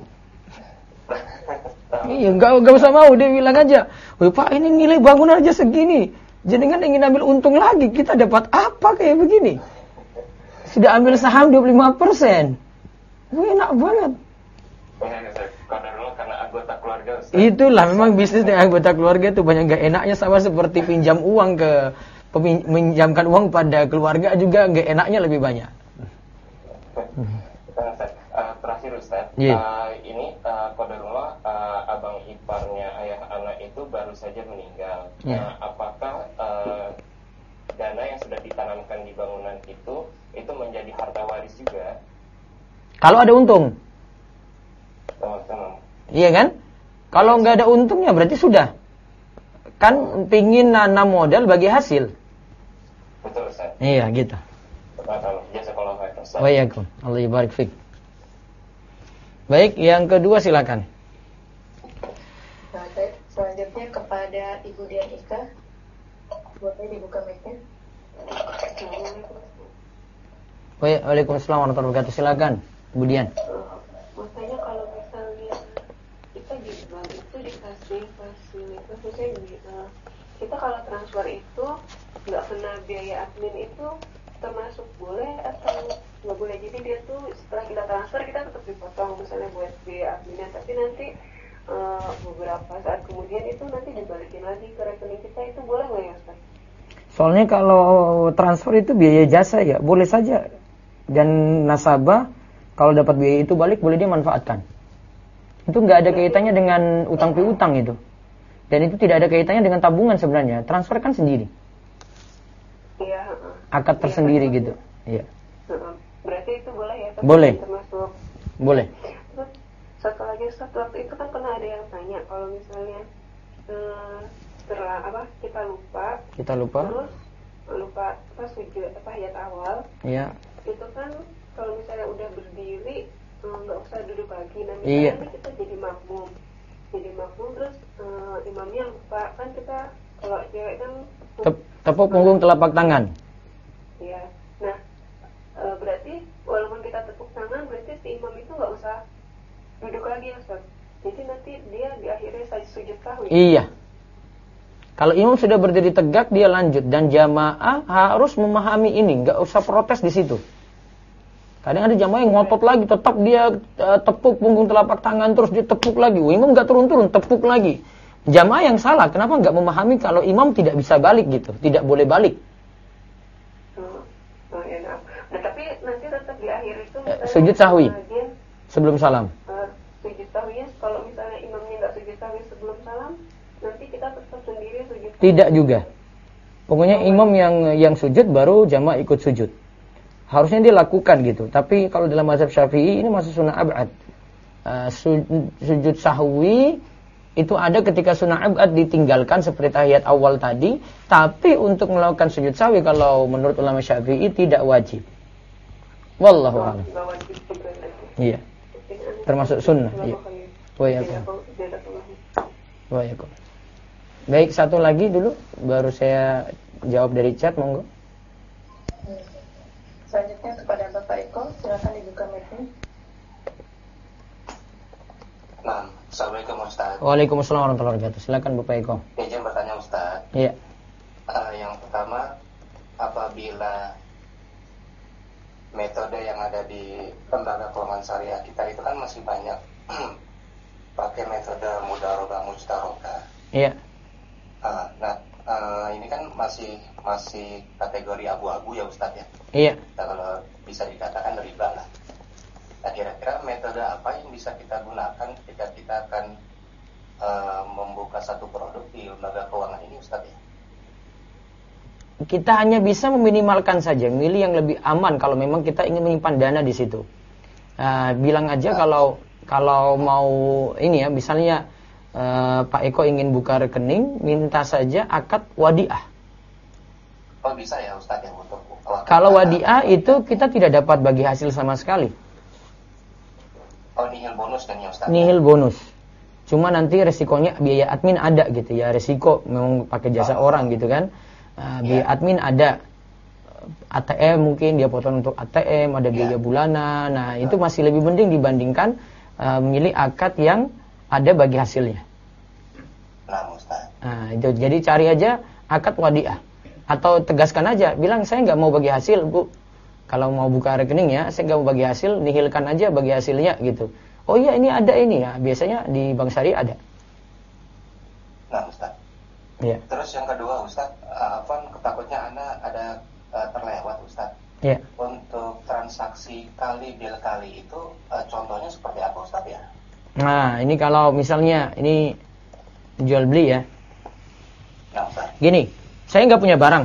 Iya, gak usah mau. Dia bilang aja, "Wih Pak, ini nilai bangunan aja segini. Jenengan ingin ambil untung lagi, kita dapat apa kayak begini?" Sudah ambil saham 25%. Enak banget. Karena anggota keluarga. Ustaz. Itulah memang bisnis dengan anggota keluarga itu banyak gak enaknya, sama seperti pinjam uang meminjamkan uang pada keluarga juga gak enaknya lebih banyak. Terakhir Ustaz, ini qadarullah abang iparnya ayah anak itu baru saja meninggal. Apakah dana yang sudah ditanamkan di bangunan itu menjadi harta waris juga? Kalau ada untung. Iya kan? Kalau nggak ada untungnya berarti sudah. Kan pingin nanam modal bagi hasil. Betul Ustaz. Iya gitu. Jazakallahu khairan Ustaz. Waalaikumsalam. Allah yabarik fik. Baik, yang kedua silakan. Selanjutnya kepada Ibu Dian Ika. Boleh dibuka mic-nya. Waalaikumsalam warahmatullahi wabarakatuh. Silakan, Bu Dian. Makanya kalau misalnya kita di bank itu dikasih fasilitas, misalnya kita kalau transfer itu nggak kena biaya admin, itu termasuk boleh atau nggak boleh? Jadi dia tuh setelah kita transfer kita tetap dipotong misalnya buat biaya adminnya, tapi nanti beberapa saat kemudian itu nanti dibalikin lagi ke rekening kita, itu boleh nggak ya Ustaz? Soalnya kalau transfer itu biaya jasa ya, boleh saja. Dan nasabah kalau dapat biaya itu balik, boleh dia manfaatkan. Itu nggak ada kaitannya dengan utang piutang itu. Dan itu tidak ada kaitannya dengan tabungan sebenarnya. Transfer kan sendiri. Iya. Akad tersendiri gitu. Iya. Berarti itu boleh ya? Boleh. Termasuk. Boleh. Satu lagi, satu waktu itu kan pernah ada yang tanya kalau misalnya kita lupa. Terus lupa sujud tahiyat awal. Iya. Itu kan kalau misalnya udah berdiri nggak usah duduk lagi, nah iya. Misalnya kita jadi makmum terus imamnya lupa, kan kita kalau cewek kan tepuk punggung telapak tangan. Iya. Nah berarti walaupun kita tepuk tangan, berarti si imam itu nggak usah duduk lagi ya Ustaz. Jadi nanti dia di akhirnya sujud sahwi. Iya. Kalau imam sudah berdiri tegak, dia lanjut, dan jamaah harus memahami ini, nggak usah protes di situ. Kadang ada jamaah yang ngotot lagi, tetap dia tepuk punggung telapak tangan, terus dia tepuk lagi. Imam nggak turun-turun, tepuk lagi. Jamaah yang salah, kenapa nggak memahami kalau imam tidak bisa balik gitu, tidak boleh balik. Nah, tapi nanti tetap di akhir itu sujud sahwi sebelum salam. Sujud sahwinya kalau misalnya imamnya nggak sujud sahwi sebelum salam, nanti kita tetap sendiri sujud. Tidak juga. Pokoknya imam yang sujud baru jamaah ikut sujud. Harusnya dia lakukan gitu. Tapi kalau dalam mazhab Syafi'i ini masih sunnah ab'ad. Sujud sahwi itu ada ketika sunnah ab'ad ditinggalkan seperti tahiyat awal tadi. Tapi untuk melakukan sujud sahwi kalau menurut ulama Syafi'i tidak wajib. Wallahu a'lam. Iya. Termasuk sunnah. Iya. Waalaikumsalam. Baik, satu lagi dulu baru saya jawab dari chat, monggo. Selanjutnya kepada Bapak Eko, silakan dibuka mic-nya. Nah, Assalamualaikum Ustaz. Waalaikumsalam warahmatullahi wabarakatuh. Silakan Bapak Eko. Izin bertanya Ustaz. Iya. Yang pertama, apabila metode yang ada di lembaga keuangan syariah kita itu kan masih banyak pakai metode mudharabah mujtarokah. Iya. Ini kan masih kategori abu-abu ya Ustaz ya. Iya. Nah, kalau bisa dikatakan riba lah. Nah, kira-kira metode apa yang bisa kita gunakan ketika kita akan membuka satu produk di lembaga keuangan ini Ustaz ya? Kita hanya bisa meminimalkan saja, milih yang lebih aman kalau memang kita ingin menyimpan dana di situ. Bilang aja kalau mau ini ya, misalnya Pak Eko ingin buka rekening, minta saja akad wadiah. Oh bisa ya Ustaz ya untuk kalau wadiah itu kita tidak dapat bagi hasil sama sekali. Oh nihil bonus kan ya Ustaz? Nihil bonus. Cuma nanti resikonya biaya admin ada gitu ya, resiko memang pakai jasa orang gitu kan. Biaya admin ada. ATM mungkin dia potong untuk ATM, ada biaya bulanan. Nah, itu masih lebih penting dibandingkan memilih akad yang ada bagi hasilnya. Nah, itu jadi cari aja akad wadiah atau tegaskan aja, bilang saya nggak mau bagi hasil Bu, Kalau mau buka rekening ya, saya nggak mau bagi hasil, nihilkan aja bagi hasilnya gitu. Oh iya ini ada ini ya, biasanya di bank syariah ada. Nah Ustaz. Iya. Terus yang kedua Ustaz, takutnya Anda ada terlewat Ustaz. Iya. Untuk transaksi kali bil kali itu contohnya seperti apa Ustaz ya? Nah ini kalau misalnya ini jual beli ya. Nah Ustaz. Gini, saya nggak punya barang.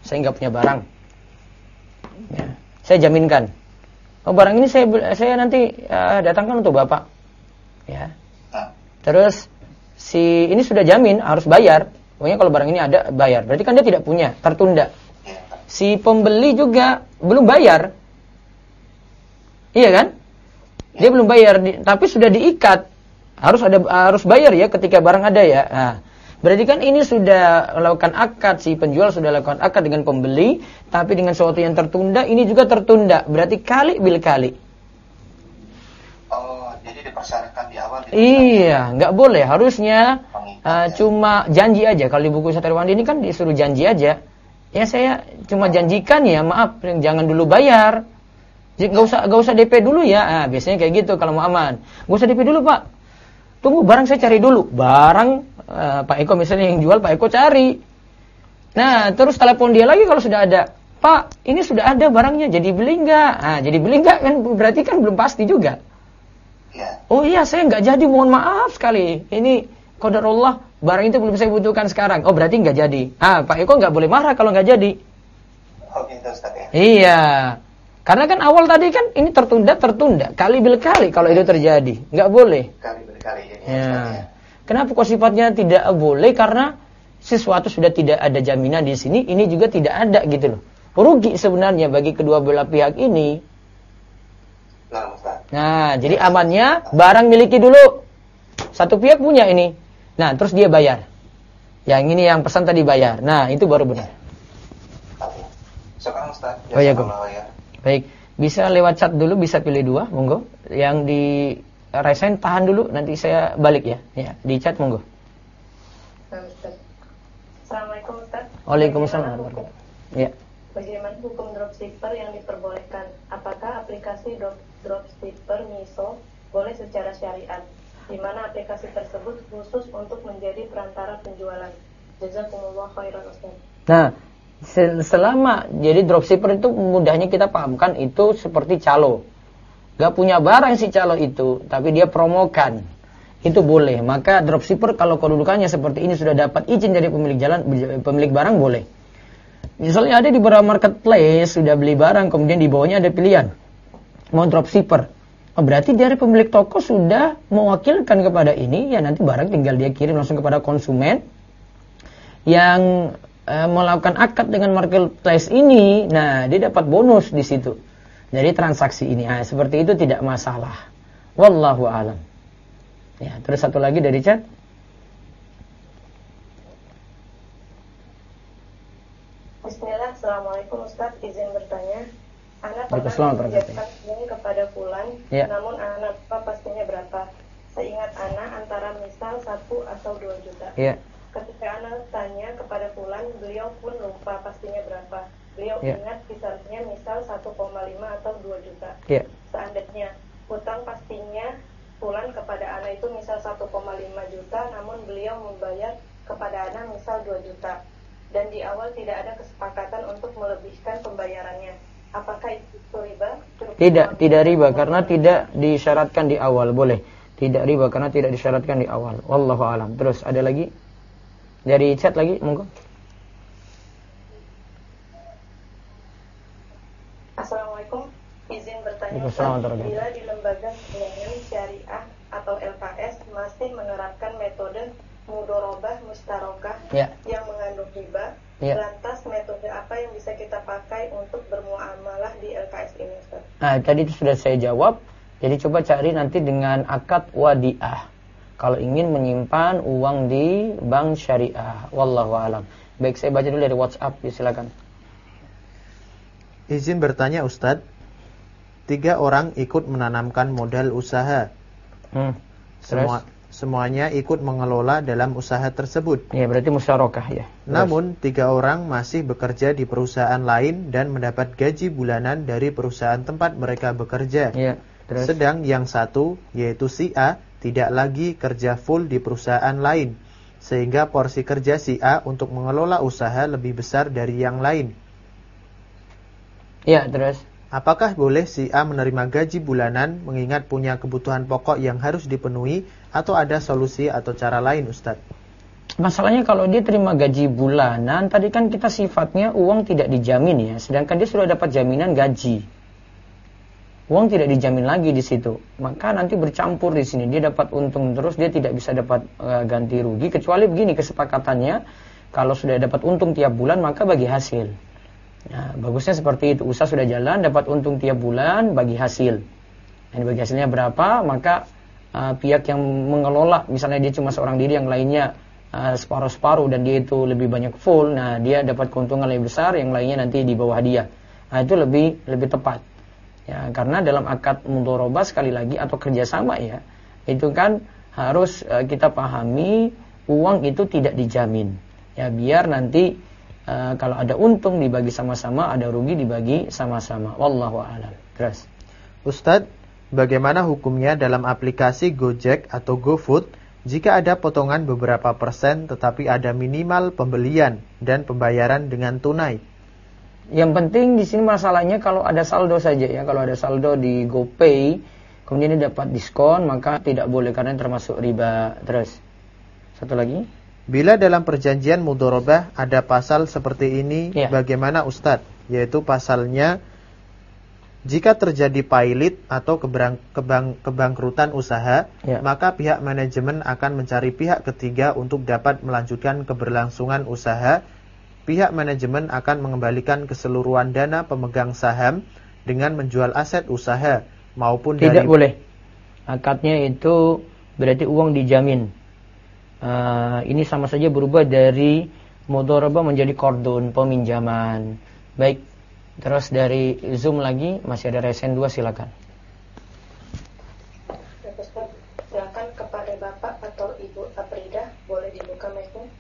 Ya, saya jaminkan. Oh barang ini saya nanti datangkan untuk Bapak. Ya. Nah. Terus si ini sudah jamin harus bayar. Pokoknya kalau barang ini ada bayar. Berarti kan dia tidak punya, tertunda. Si pembeli juga belum bayar. Iya kan? Dia belum bayar, tapi sudah diikat. Harus bayar ya ketika barang ada ya. Nah, berarti kan ini sudah melakukan akad, si penjual sudah lakukan akad dengan pembeli, tapi dengan sesuatu yang tertunda, ini juga tertunda. Berarti kali bil kali. Oh, jadi dipersyaratkan di awal. Iya, nggak boleh. Harusnya cuma janji aja. Kalau di buku Satriwandi ini kan disuruh janji aja. Ya saya cuma janjikan ya, maaf, jangan dulu bayar. Gak usah DP dulu ya. Nah, biasanya kayak gitu kalau mau aman. Gak usah DP dulu Pak. Tunggu barang saya cari dulu. Barang Pak Eko misalnya yang jual, Pak Eko cari. Nah terus telepon dia lagi kalau sudah ada. Pak ini sudah ada barangnya, jadi beli nggak? Nah jadi beli nggak kan berarti kan belum pasti juga. Oh iya saya nggak jadi, mohon maaf sekali. Ini qadarullah, barang itu belum saya butuhkan sekarang. Oh berarti nggak jadi. Pak Eko nggak boleh marah kalau nggak jadi. Oh gitu Ustaz ya. Iya. Karena kan awal tadi kan ini tertunda kali bil kali kalau itu terjadi, nggak boleh. Kali bil kali ini. Ya. Kenapa kok sifatnya tidak boleh? Karena sesuatu sudah tidak ada jaminan di sini, ini juga tidak ada gitu loh. Rugi sebenarnya bagi kedua belah pihak ini. Nah, jadi amannya barang miliki dulu. Satu pihak punya ini. Nah, terus dia bayar. Yang ini yang pesan tadi bayar. Nah, itu baru benar. Sekarang Ustaz. Oh ya, baik, bisa lewat chat dulu, bisa pilih dua, monggo. Yang di resign tahan dulu, nanti saya balik ya. Ya, di chat monggo. Assalamualaikum Ustaz. Waalaikumsalam. Ya. Bagaimana hukum dropshipper yang diperbolehkan? Apakah aplikasi dropshipper Miso boleh secara syariat? Di mana aplikasi tersebut khusus untuk menjadi perantara penjualan? Jazakumullah khairan Ustaz. Nah, selama jadi dropshipper itu mudahnya kita pahamkan itu seperti calo. Gak punya barang si calo itu, tapi dia promokan. Itu boleh. Maka dropshipper kalau kedudukannya seperti ini sudah dapat izin dari pemilik barang boleh. Misalnya ada di beberapa marketplace sudah beli barang, kemudian di bawahnya ada pilihan mau dropshipper. Oh, berarti dari pemilik toko sudah mewakilkan kepada ini, ya nanti barang tinggal dia kirim langsung kepada konsumen yang melakukan akad dengan marketplace ini. Nah, dia dapat bonus di situ dari transaksi ini. Nah, seperti itu tidak masalah. Wallahu a'lam. Ya, terus satu lagi dari chat. Bismillah, Assalamualaikum Ustaz, izin bertanya. Anak pernah menjadikan uang kepada fulan, ya. Namun anak lupa pastinya berapa. Seingat anak antara misal 1 atau 2 juta. Ya. Ketika anak tanya kepada fulan, beliau pun lupa pastinya berapa. Beliau ingat kisarannya misal 1,5 atau 2 juta. Ya. Seandainya hutang pastinya fulan kepada anak itu misal 1,5 juta, namun beliau membayar kepada anak misal 2 juta. Dan di awal tidak ada kesepakatan untuk melebihkan pembayarannya. Apakah itu riba? Tidak riba karena tidak disyaratkan di awal. Boleh. Tidak riba karena tidak disyaratkan di awal. Wallahu a'lam. Terus ada lagi? Dari chat lagi, monggo. Assalamualaikum. Izin bertanya, bila di lembaga keuangan syariah atau LKS masih menerapkan metode mudorobah mustarokah yang mengandung riba, lantas metode apa yang bisa kita pakai untuk bermuamalah di LKS ini, Ustaz? Nah, tadi itu sudah saya jawab. Jadi coba cari nanti dengan akad wadiah. Kalau ingin menyimpan uang di bank syariah. Wallahu a'lam. Baik, saya baca dulu dari WhatsApp, silakan. Izin bertanya Ustadz, 3 orang ikut menanamkan modal usaha. semuanya ikut mengelola dalam usaha tersebut. Ya, berarti musyarakah ya. Namun 3 orang masih bekerja di perusahaan lain dan mendapat gaji bulanan dari perusahaan tempat mereka bekerja. Ya, terus. Sedang yang satu, yaitu si A, tidak lagi kerja full di perusahaan lain, sehingga porsi kerja si A untuk mengelola usaha lebih besar dari yang lain. Ya, terus. Apakah boleh si A menerima gaji bulanan mengingat punya kebutuhan pokok yang harus dipenuhi, atau ada solusi atau cara lain, Ustadz? Masalahnya kalau dia terima gaji bulanan, tadi kan kita sifatnya uang tidak dijamin ya, sedangkan dia sudah dapat jaminan gaji. Uang tidak dijamin lagi di situ. Maka nanti bercampur di sini, dia dapat untung terus, dia tidak bisa dapat ganti rugi, kecuali begini kesepakatannya, kalau sudah dapat untung tiap bulan maka bagi hasil. Nah, bagusnya seperti itu. Usaha sudah jalan, dapat untung tiap bulan, bagi hasil. Dan bagi hasilnya berapa, maka pihak yang mengelola, misalnya dia cuma seorang diri, yang lainnya separuh-separuh, dan dia itu lebih banyak full, nah dia dapat keuntungan lebih besar, yang lainnya nanti di bawah dia. Nah, itu lebih tepat. Ya, karena dalam akad mudharabah sekali lagi atau kerjasama ya, itu kan harus kita pahami uang itu tidak dijamin. Ya, biar nanti kalau ada untung dibagi sama-sama, ada rugi dibagi sama-sama. Wallahu a'lam. Terus. Ustadz, bagaimana hukumnya dalam aplikasi Gojek atau GoFood jika ada potongan beberapa persen tetapi ada minimal pembelian dan pembayaran dengan tunai? Yang penting di sini masalahnya kalau ada saldo saja ya. Kalau ada saldo di GoPay, kemudian ini dapat diskon, maka tidak boleh karena termasuk riba. Terus. Satu lagi. Bila dalam perjanjian mudharabah ada pasal seperti ini, ya, bagaimana Ustadz? Yaitu pasalnya, jika terjadi pailit atau kebangkrutan usaha, ya, maka pihak manajemen akan mencari pihak ketiga untuk dapat melanjutkan keberlangsungan usaha. Pihak manajemen akan mengembalikan keseluruhan dana pemegang saham dengan menjual aset usaha maupun tidak boleh. Akadnya itu berarti uang dijamin. Ini sama saja berubah dari mudharabah menjadi qardun, peminjaman. Baik, terus dari Zoom lagi masih ada resen 2, silakan. Silakan kepada Bapak atau Ibu Afridah, boleh dibuka mic-nya.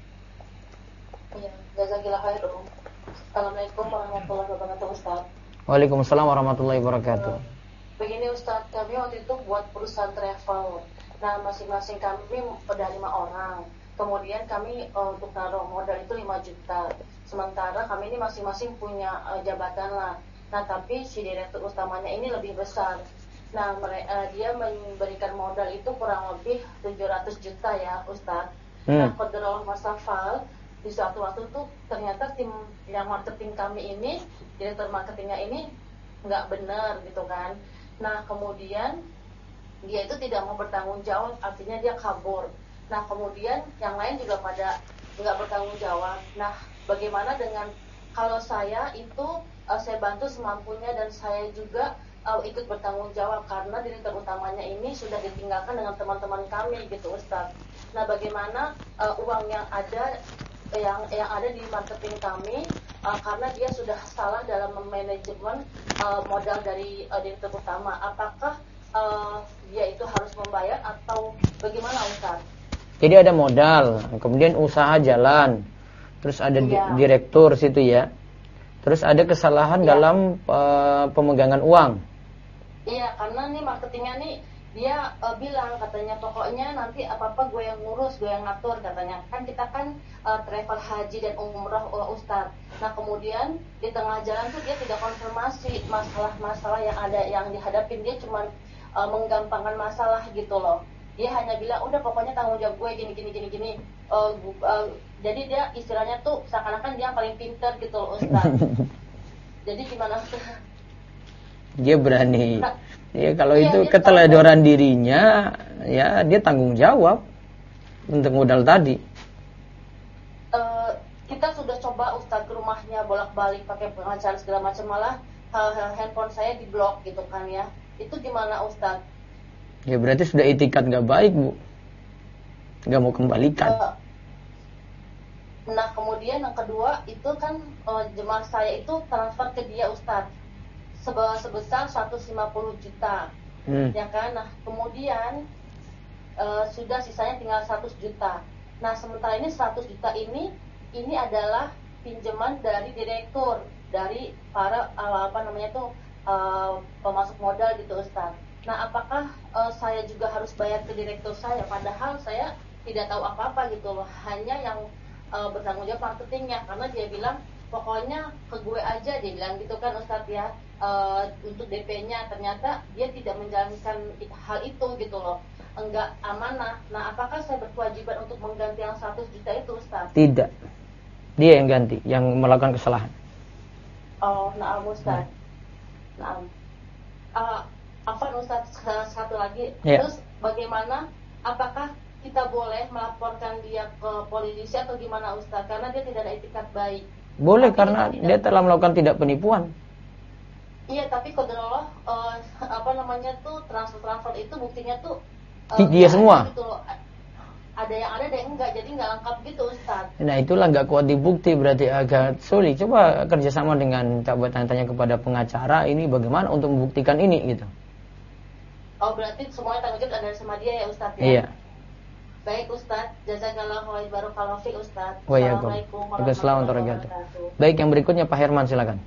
Ya, jazakallahu khairan. Assalamualaikum warahmatullahi wabarakatuh, Ustaz. Waalaikumsalam warahmatullahi wabarakatuh. Begini Ustaz, kami waktu itu buat perusahaan travel. Nah, masing-masing kami ada 5 orang. Kemudian kami untuk taruh modal itu 5 juta. Sementara kami ini masing-masing punya jabatan lah. Nah, tapi si direktur utamanya ini lebih besar. Nah, dia memberikan modal itu kurang lebih 700 juta ya, Ustaz. Nah, qadarullah masafal, di suatu waktu tuh ternyata tim yang marketing kami ini, direktur marketingnya ini nggak benar gitu kan. Nah, kemudian dia itu tidak mau bertanggung jawab, artinya dia kabur. Nah, kemudian yang lain juga pada nggak bertanggung jawab. Nah, bagaimana dengan kalau saya itu saya bantu semampunya dan saya juga ikut bertanggung jawab karena direktur utamanya ini sudah ditinggalkan dengan teman-teman kami gitu, Ustaz. Nah, bagaimana uang yang ada di marketing kami karena dia sudah salah dalam manajemen modal dari direktur utama, apakah dia itu harus membayar atau bagaimana, Ustaz? Jadi ada modal, kemudian usaha jalan, terus ada direktur situ ya, terus ada kesalahan dalam pemegangan uang. Iya, karena nih marketingnya nih dia bilang katanya pokoknya nanti apa-apa gue yang ngurus, gue yang ngatur katanya. Kan kita kan travel haji dan umrah Ustaz. Nah, kemudian di tengah jalan tuh dia tidak konfirmasi masalah-masalah yang ada yang dihadapin, dia cuma menggampangkan masalah gitu loh. Dia hanya bilang udah pokoknya tanggung jawab gue gini. Jadi dia istilahnya tuh seakan-akan dia yang paling pintar gitu loh, Ustaz. Jadi gimana? Dia berani. Ya kalau itu keteledoran dirinya, ya dia tanggung jawab untuk modal tadi. Kita sudah coba Ustaz ke rumahnya bolak-balik pakai pengacara segala macam, malah handphone saya diblok gitu kan ya. Itu gimana, Ustaz? Ya berarti sudah itikat nggak baik, Bu. Nggak mau kembalikan. Nah, kemudian yang kedua itu kan jemaah saya itu transfer ke dia, Ustaz, sebesar 150 juta. Ya kan? Nah, kemudian sudah sisanya tinggal 100 juta. Nah sementara ini 100 juta ini adalah pinjaman dari direktur, dari para pemasuk modal gitu Ustaz. Nah apakah saya juga harus bayar ke direktur saya, padahal saya tidak tahu apa-apa gitu loh, hanya yang bertanggung jawab marketingnya, karena dia bilang pokoknya ke gue aja, dia bilang gitu kan Ustaz ya, untuk DP-nya. Ternyata dia tidak menjalankan hal itu gitu loh, enggak amanah. Nah apakah saya berkewajiban untuk mengganti yang 100 juta itu Ustaz? Tidak, dia yang ganti, yang melakukan kesalahan. Oh, na'am Ustaz. Na'am. Afwan Ustaz, satu lagi. Terus bagaimana, apakah kita boleh melaporkan dia ke polisi atau gimana Ustaz? Karena dia tidak ada etikat baik. Boleh, karena dia telah melakukan tidak penipuan. Iya, tapi qadarullah transfer itu buktinya tuh dia semua. Gitu loh. Ada yang ada yang enggak, jadi enggak lengkap gitu Ustaz. Nah itulah enggak kuat dibukti, berarti agak sulit. Coba kerjasama dengan, coba tanya kepada pengacara ini bagaimana untuk membuktikan ini gitu. Oh berarti semuanya tanggung jawab ada sama dia ya Ustaz ya? Iya. Baik Ustaz, jazakallahu khairan barakallahu fiik Ustaz. Assalamualaikum warahmatullahi wabarakatuh. Baik, yang berikutnya Pak Herman silakan.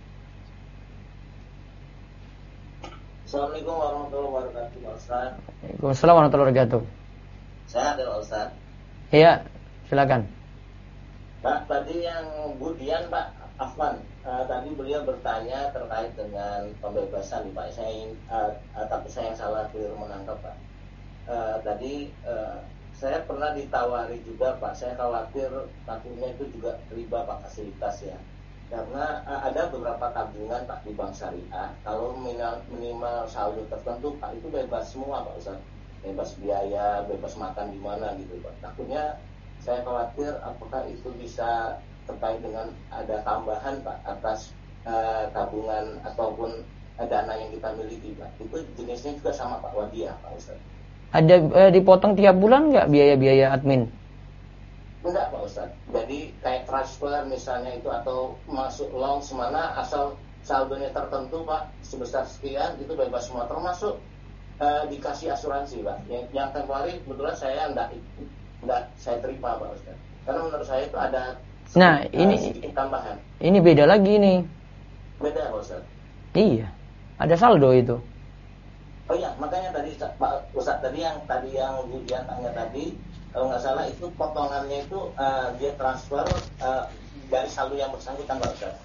Assalamualaikum warahmatullahi wabarakatuh Ustaz. Waalaikumsalam warahmatullahi wabarakatuh. Sehat ya Ustaz? Iya, silakan. Pak, tadi yang Budian Pak Afwan, tadi beliau bertanya terkait dengan pembebasan Pak. Tapi saya yang salah keliru menangkap Pak. Tadi saya pernah ditawari juga Pak, saya khawatir takutnya itu juga riba Pak, fasilitas ya. Karena ada beberapa tabungan Pak di bank syariah, kalau minimal saldo tertentu Pak itu bebas semua Pak Ustaz. Bebas biaya, bebas makan di mana gitu Pak. Takutnya saya khawatir apakah itu bisa terkait dengan ada tambahan Pak atas tabungan ataupun dana yang kita miliki Pak. Itu jenisnya juga sama Pak, wadiah Pak Ustaz. Ada dipotong tiap bulan nggak biaya-biaya admin? Enggak Pak Ustaz. Jadi kayak transfer misalnya itu atau masuk loan semana asal saldonya tertentu Pak sebesar sekian itu bebas semua, termasuk dikasih asuransi Pak. Yang temporary kebetulan saya enggak saya terima Pak Ustaz. Karena menurut saya itu ada sedikit tambahan. Ini beda lagi nih. Beda Pak Ustaz. Iya. Ada saldo itu. Oh iya, makanya tadi Pak Ustaz yang Budian tanya tadi, kalau nggak salah itu potongannya itu dia transfer dari saldo yang bersangkutan Pak Ustaz.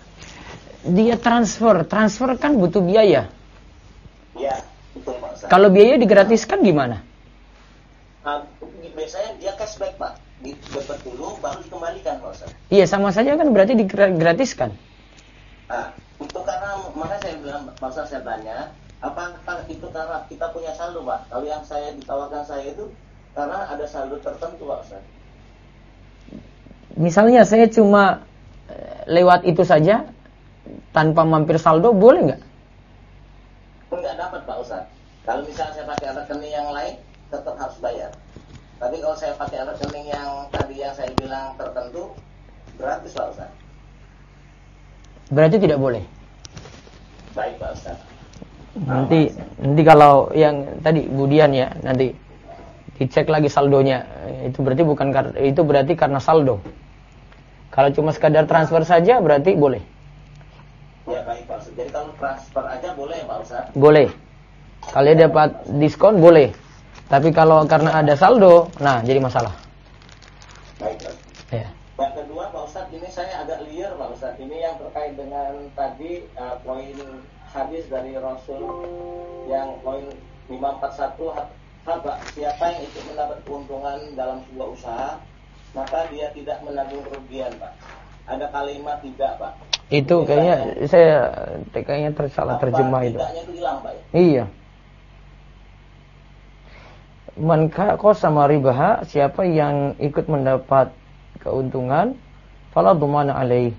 Dia transfer kan butuh biaya. Iya. Kalau biaya digratiskan gimana? Biasanya dia cashback Pak, dapat dulu baru dikembalikan Pak Ustaz. Iya sama saja kan berarti digratiskan. Itu karena makanya saya bilang Pak Ustaz, saya tanya, apakah itu karena kita punya saldo Pak? Kalau yang saya ditawarkan saya itu karena ada saldo tertentu Pak Ustaz. Misalnya saya cuma lewat itu saja tanpa mampir saldo, boleh nggak? Enggak dapat Pak Ustaz. Kalau misalnya saya pakai rekening yang lain tetap harus bayar. Tapi kalau saya pakai rekening yang tadi yang saya bilang tertentu gratis Pak Ustaz. Berarti tidak boleh. Baik Pak Ustaz. Nanti kalau yang tadi Budian ya, nanti dicek lagi saldonya. Itu berarti karena saldo. Kalau cuma sekadar transfer saja berarti boleh. Ya baik Pak Ustaz. Jadi kalau transfer aja boleh Pak Ustaz? Boleh. Kalau dapat diskon boleh. Tapi kalau karena ada saldo, nah jadi masalah. Baik Pak. Ya. Yang kedua Pak Ustaz, ini saya agak liar Pak Ustaz. Ini yang terkait dengan tadi poin hadis dari Rasul yang poin 541 Pak, siapa yang ikut mendapat keuntungan dalam sebuah usaha maka dia tidak menanggung kerugian Pak. Ada kalimat tidak Pak. Itu kayaknya kayaknya salah terjemah itu. Tidaknya itu hilang Pak ya? Iya. Man qasama ribaha, siapa yang ikut mendapat keuntungan fala dhamana alaih.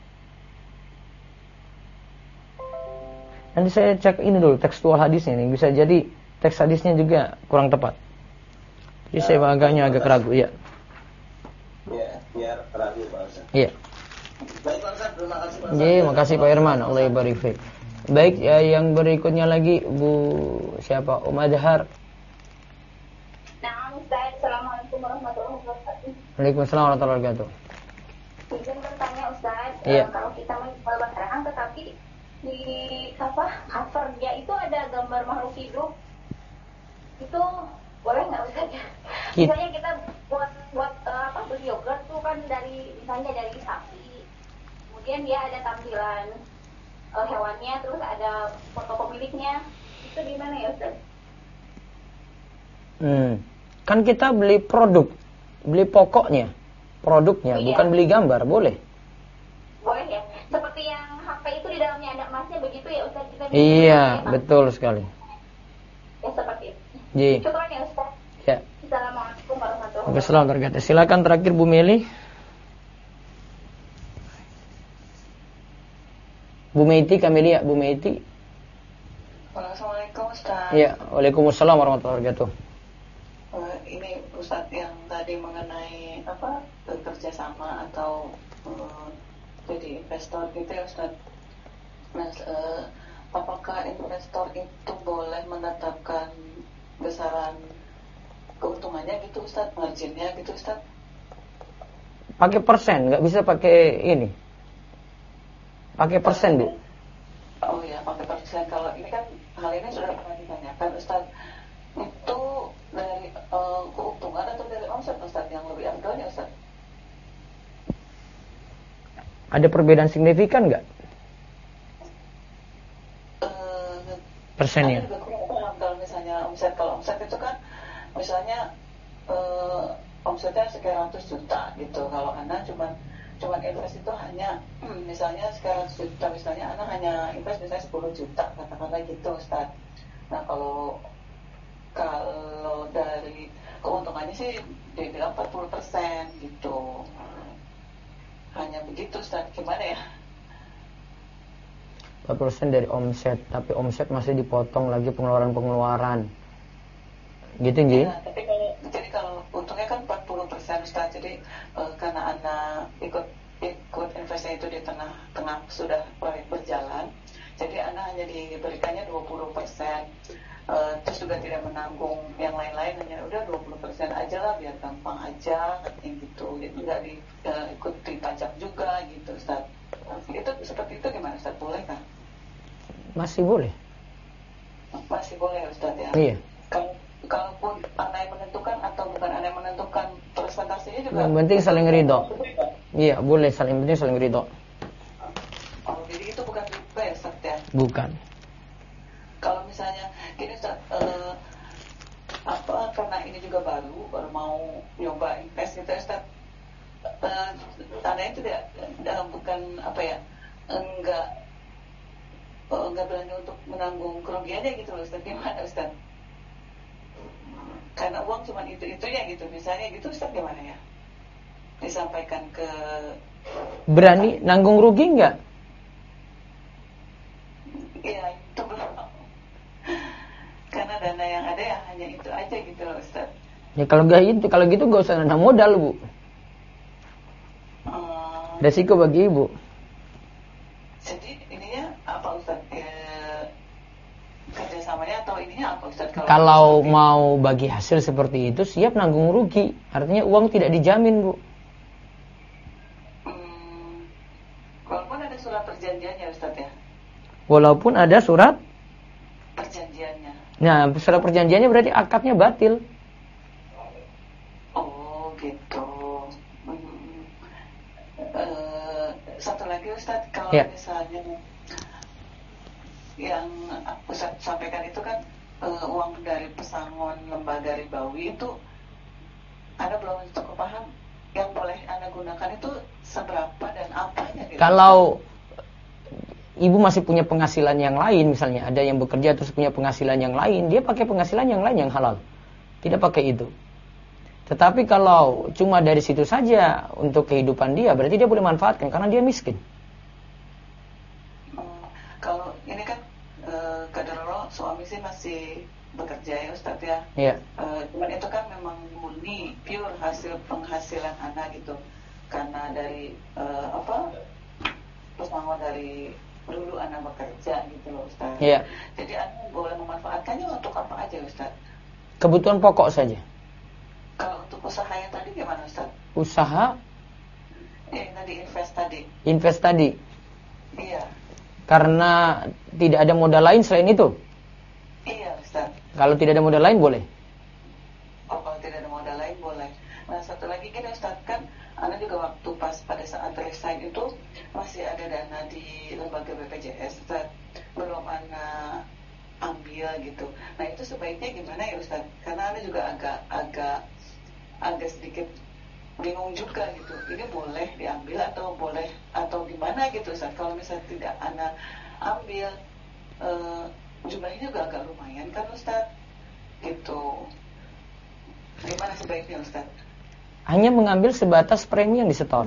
Nanti saya cek ini dulu tekstual hadisnya nih, bisa jadi teks hadisnya juga kurang tepat. Jadi saya agak ragu ya. Ya, biar ragu Pak Ustaz. Iya. Baik Pak Ustaz, terima kasih Pak Ustaz. Iya, makasih Pak Irman, Allah barik fiik. Baik, yang berikutnya lagi Bu siapa? Adhar. Ustaz. Assalamualaikum warahmatullahi wabarakatuh. Waalaikumsalam warahmatullahi wabarakatuh. Izin bertanya Ustaz, Iya. kalau kita menjual barang tetapi di covernya itu ada gambar makhluk hidup, itu boleh nggak Ustaz? Misalnya kita buat beli yogurt tuh kan misalnya dari sapi, kemudian dia ada tampilan hewannya, terus ada foto pemiliknya, itu gimana ya Ustaz? Kan kita beli produk, beli pokoknya, produknya, bukan beli gambar, boleh? Boleh ya. Seperti yang HP itu di dalamnya ada emasnya begitu ya Ustaz? Iya, betul sekali. Ya seperti itu. Ji. Syukran ya Ustaz. Ya. Assalamualaikum warahmatullahi wabarakatuh. Assalamualaikum. Silakan terakhir Bu Meli. Bu Meiti, Kamelia, Bu Meiti. Assalamualaikum Ustaz. Ya, waalaikumsalam warahmatullahi wabarakatuh. Ini Ustaz yang tadi mengenai kerjasama atau jadi investor gitu ya Ustaz. Nah, apakah investor itu boleh menetapkan besaran keuntungannya gitu Ustaz, marginnya gitu Ustaz? Pakai persen, nggak bisa pakai ini. Pakai persen, Bu. Oh ya, pakai persen. Kalau ini kan hal ini sudah pernah ditanyakan Ustaz. Itu dari keuntungan atau dari omset Ustaz yang lebih afdalnya Ustaz? Ada perbedaan signifikan nggak? Persennya. Kalau misalnya omset, kalau omset itu kan misalnya omsetnya sekian ratus juta gitu. Kalau Ana cuma invest itu hanya misalnya sekian ratus juta, misalnya Ana hanya invest misalnya 10 juta katakanlah gitu Ustaz. Nah kalau dari keuntungannya sih dibilang 40% gitu. Hanya begitu Ustaz, gimana ya? 40% dari omset, tapi omset masih dipotong lagi pengeluaran-pengeluaran. Gitu, Ji? Ya, tapi kalau untungnya kan 40% Ustaz. Jadi karena Anda ikut investasi itu di tengah sudah proyek berjalan, jadi Anda hanya diberikannya 20%. Terus juga tidak menanggung yang lain-lain, hanya udah 20% aja lah biar gampang aja katanya gitu. Jadi nggak ikuti pajak juga gitu Ustaz. Itu seperti itu gimana Ustaz, boleh kan? Masih boleh. Masih boleh Ustaz ya. Iya. Kalaupun Anda yang menentukan atau bukan Anda yang menentukan presentasinya juga. Yang penting saling ridho. Iya, boleh penting saling ridho. Oh, jadi itu bukan riba ya Ustaz ya? Bukan. Kalau misalnya gini Ustaz, karena ini juga baru mau nyoba invest gitu Ustaz, tandanya tidak bukan enggak berani untuk menanggung kerugiannya gitu loh Ustaz, gimana Ustaz? Karena uang cuma itu-itunya gitu, misalnya gitu Ustaz, gimana ya? Disampaikan ke berani nanggung rugi enggak? Iya, itu belum. Karena dana yang ada ya hanya itu aja gitu loh Ustaz. Ya kalau gitu nggak usah nambah modal, Bu. Resiko bagi Ibu. Jadi ininya apa Ustaz? Kerjasamanya atau ininya apa Ustaz? Kalau mau bagi hasil seperti itu siap nanggung rugi. Artinya uang tidak dijamin, Bu. Walaupun ada surat perjanjiannya Ustaz ya? Walaupun ada surat perjanjiannya. Nah, surat perjanjiannya berarti akadnya batil. Oh gitu. Satu lagi Ustaz, kalau misalnya yang Ustaz sampaikan itu kan uang dari pesangon lembaga ribawi itu, Anda belum cukup paham yang boleh Anda gunakan itu seberapa dan apanya gitu. Kalau Ibu masih punya penghasilan yang lain, misalnya ada yang bekerja terus punya penghasilan yang lain, dia pakai penghasilan yang lain yang halal, tidak pakai itu. Tetapi kalau cuma dari situ saja untuk kehidupan dia, berarti dia boleh manfaatkan karena dia miskin. Kalau ini kan kadarullah suami sih masih bekerja ya Ustaz ya. Iya. Cuman itu kan memang murni pure hasil penghasilan anak gitu, karena dari pesangon dari dulu anak bekerja gitu loh Ustaz. Iya. Jadi anak boleh memanfaatkannya untuk apa aja Ustaz? Kebutuhan pokok saja. Usaha? Tadi invest tadi. Invest tadi? Iya. Karena tidak ada modal lain selain itu? Iya, Ustaz. Kalau tidak ada modal lain boleh? Oh, kalau tidak ada modal lain boleh. Nah, satu lagi gini Ustaz, kan Ana juga waktu pas pada saat resign itu masih ada dana di lembaga BPJS, Ustaz. Belum Ana ambil gitu. Nah, itu sebaiknya gimana ya Ustaz? Karena Ana juga agak sedikit bingung juga gitu. Ini boleh diambil atau gimana gitu Ustaz? Kalau misalnya tidak Ana ambil, jumlahnya juga agak lumayan kan Ustaz? Gitu. Gimana sebaiknya Ustaz? Hanya mengambil sebatas premi yang disetor.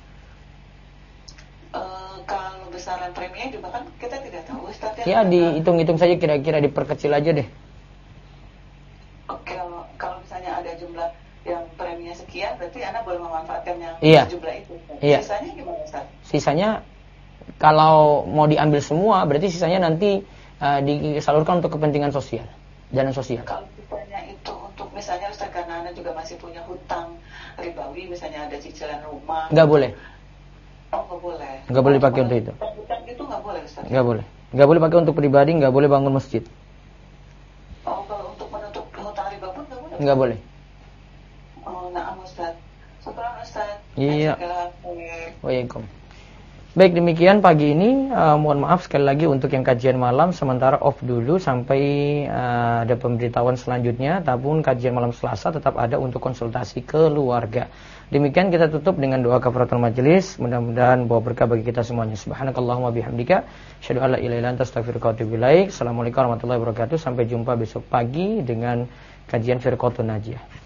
Kalau besaran preminya juga kan kita tidak tahu Ustaz. Ya dihitung-hitung saja, kira-kira diperkecil aja deh. Oke, kalau misalnya ada jumlah yang preminya sekian, berarti Anda boleh memanfaatkan yang jumlah itu. Iya. Sisanya gimana Ustaz? Sisanya kalau mau diambil semua, berarti sisanya nanti disalurkan untuk kepentingan sosial, dana sosial. Kalau sisanya itu untuk misalnya Ustaz, karena Anda juga masih punya hutang ribawi, misalnya ada cicilan rumah. Nggak boleh. Oh, nggak boleh. Nggak boleh dipakai untuk itu. Hutang itu nggak boleh Ustaz? Nggak boleh. Nggak boleh pakai untuk pribadi, nggak boleh bangun masjid. Oh, kalau untuk menutup hutang riba pun nggak boleh? Nggak boleh. Oh, na'am Ustaz. Syukran Ustaz. Iya. Waalaikumsalam. Baik, demikian pagi ini. Mohon maaf sekali lagi untuk yang kajian malam sementara off dulu sampai ada pemberitahuan selanjutnya. Tapi kajian malam Selasa tetap ada untuk konsultasi keluarga. Demikian kita tutup dengan doa kafaratul majelis. Mudah-mudahan bawa berkah bagi kita semuanya. Subhanakallahumma bihamdika, asyhadu an la ilaha illa anta, astaghfiruka wa atubu ilaik. Assalamualaikum warahmatullahi wabarakatuh. Sampai jumpa besok pagi dengan kajian Firqatun Najiyah.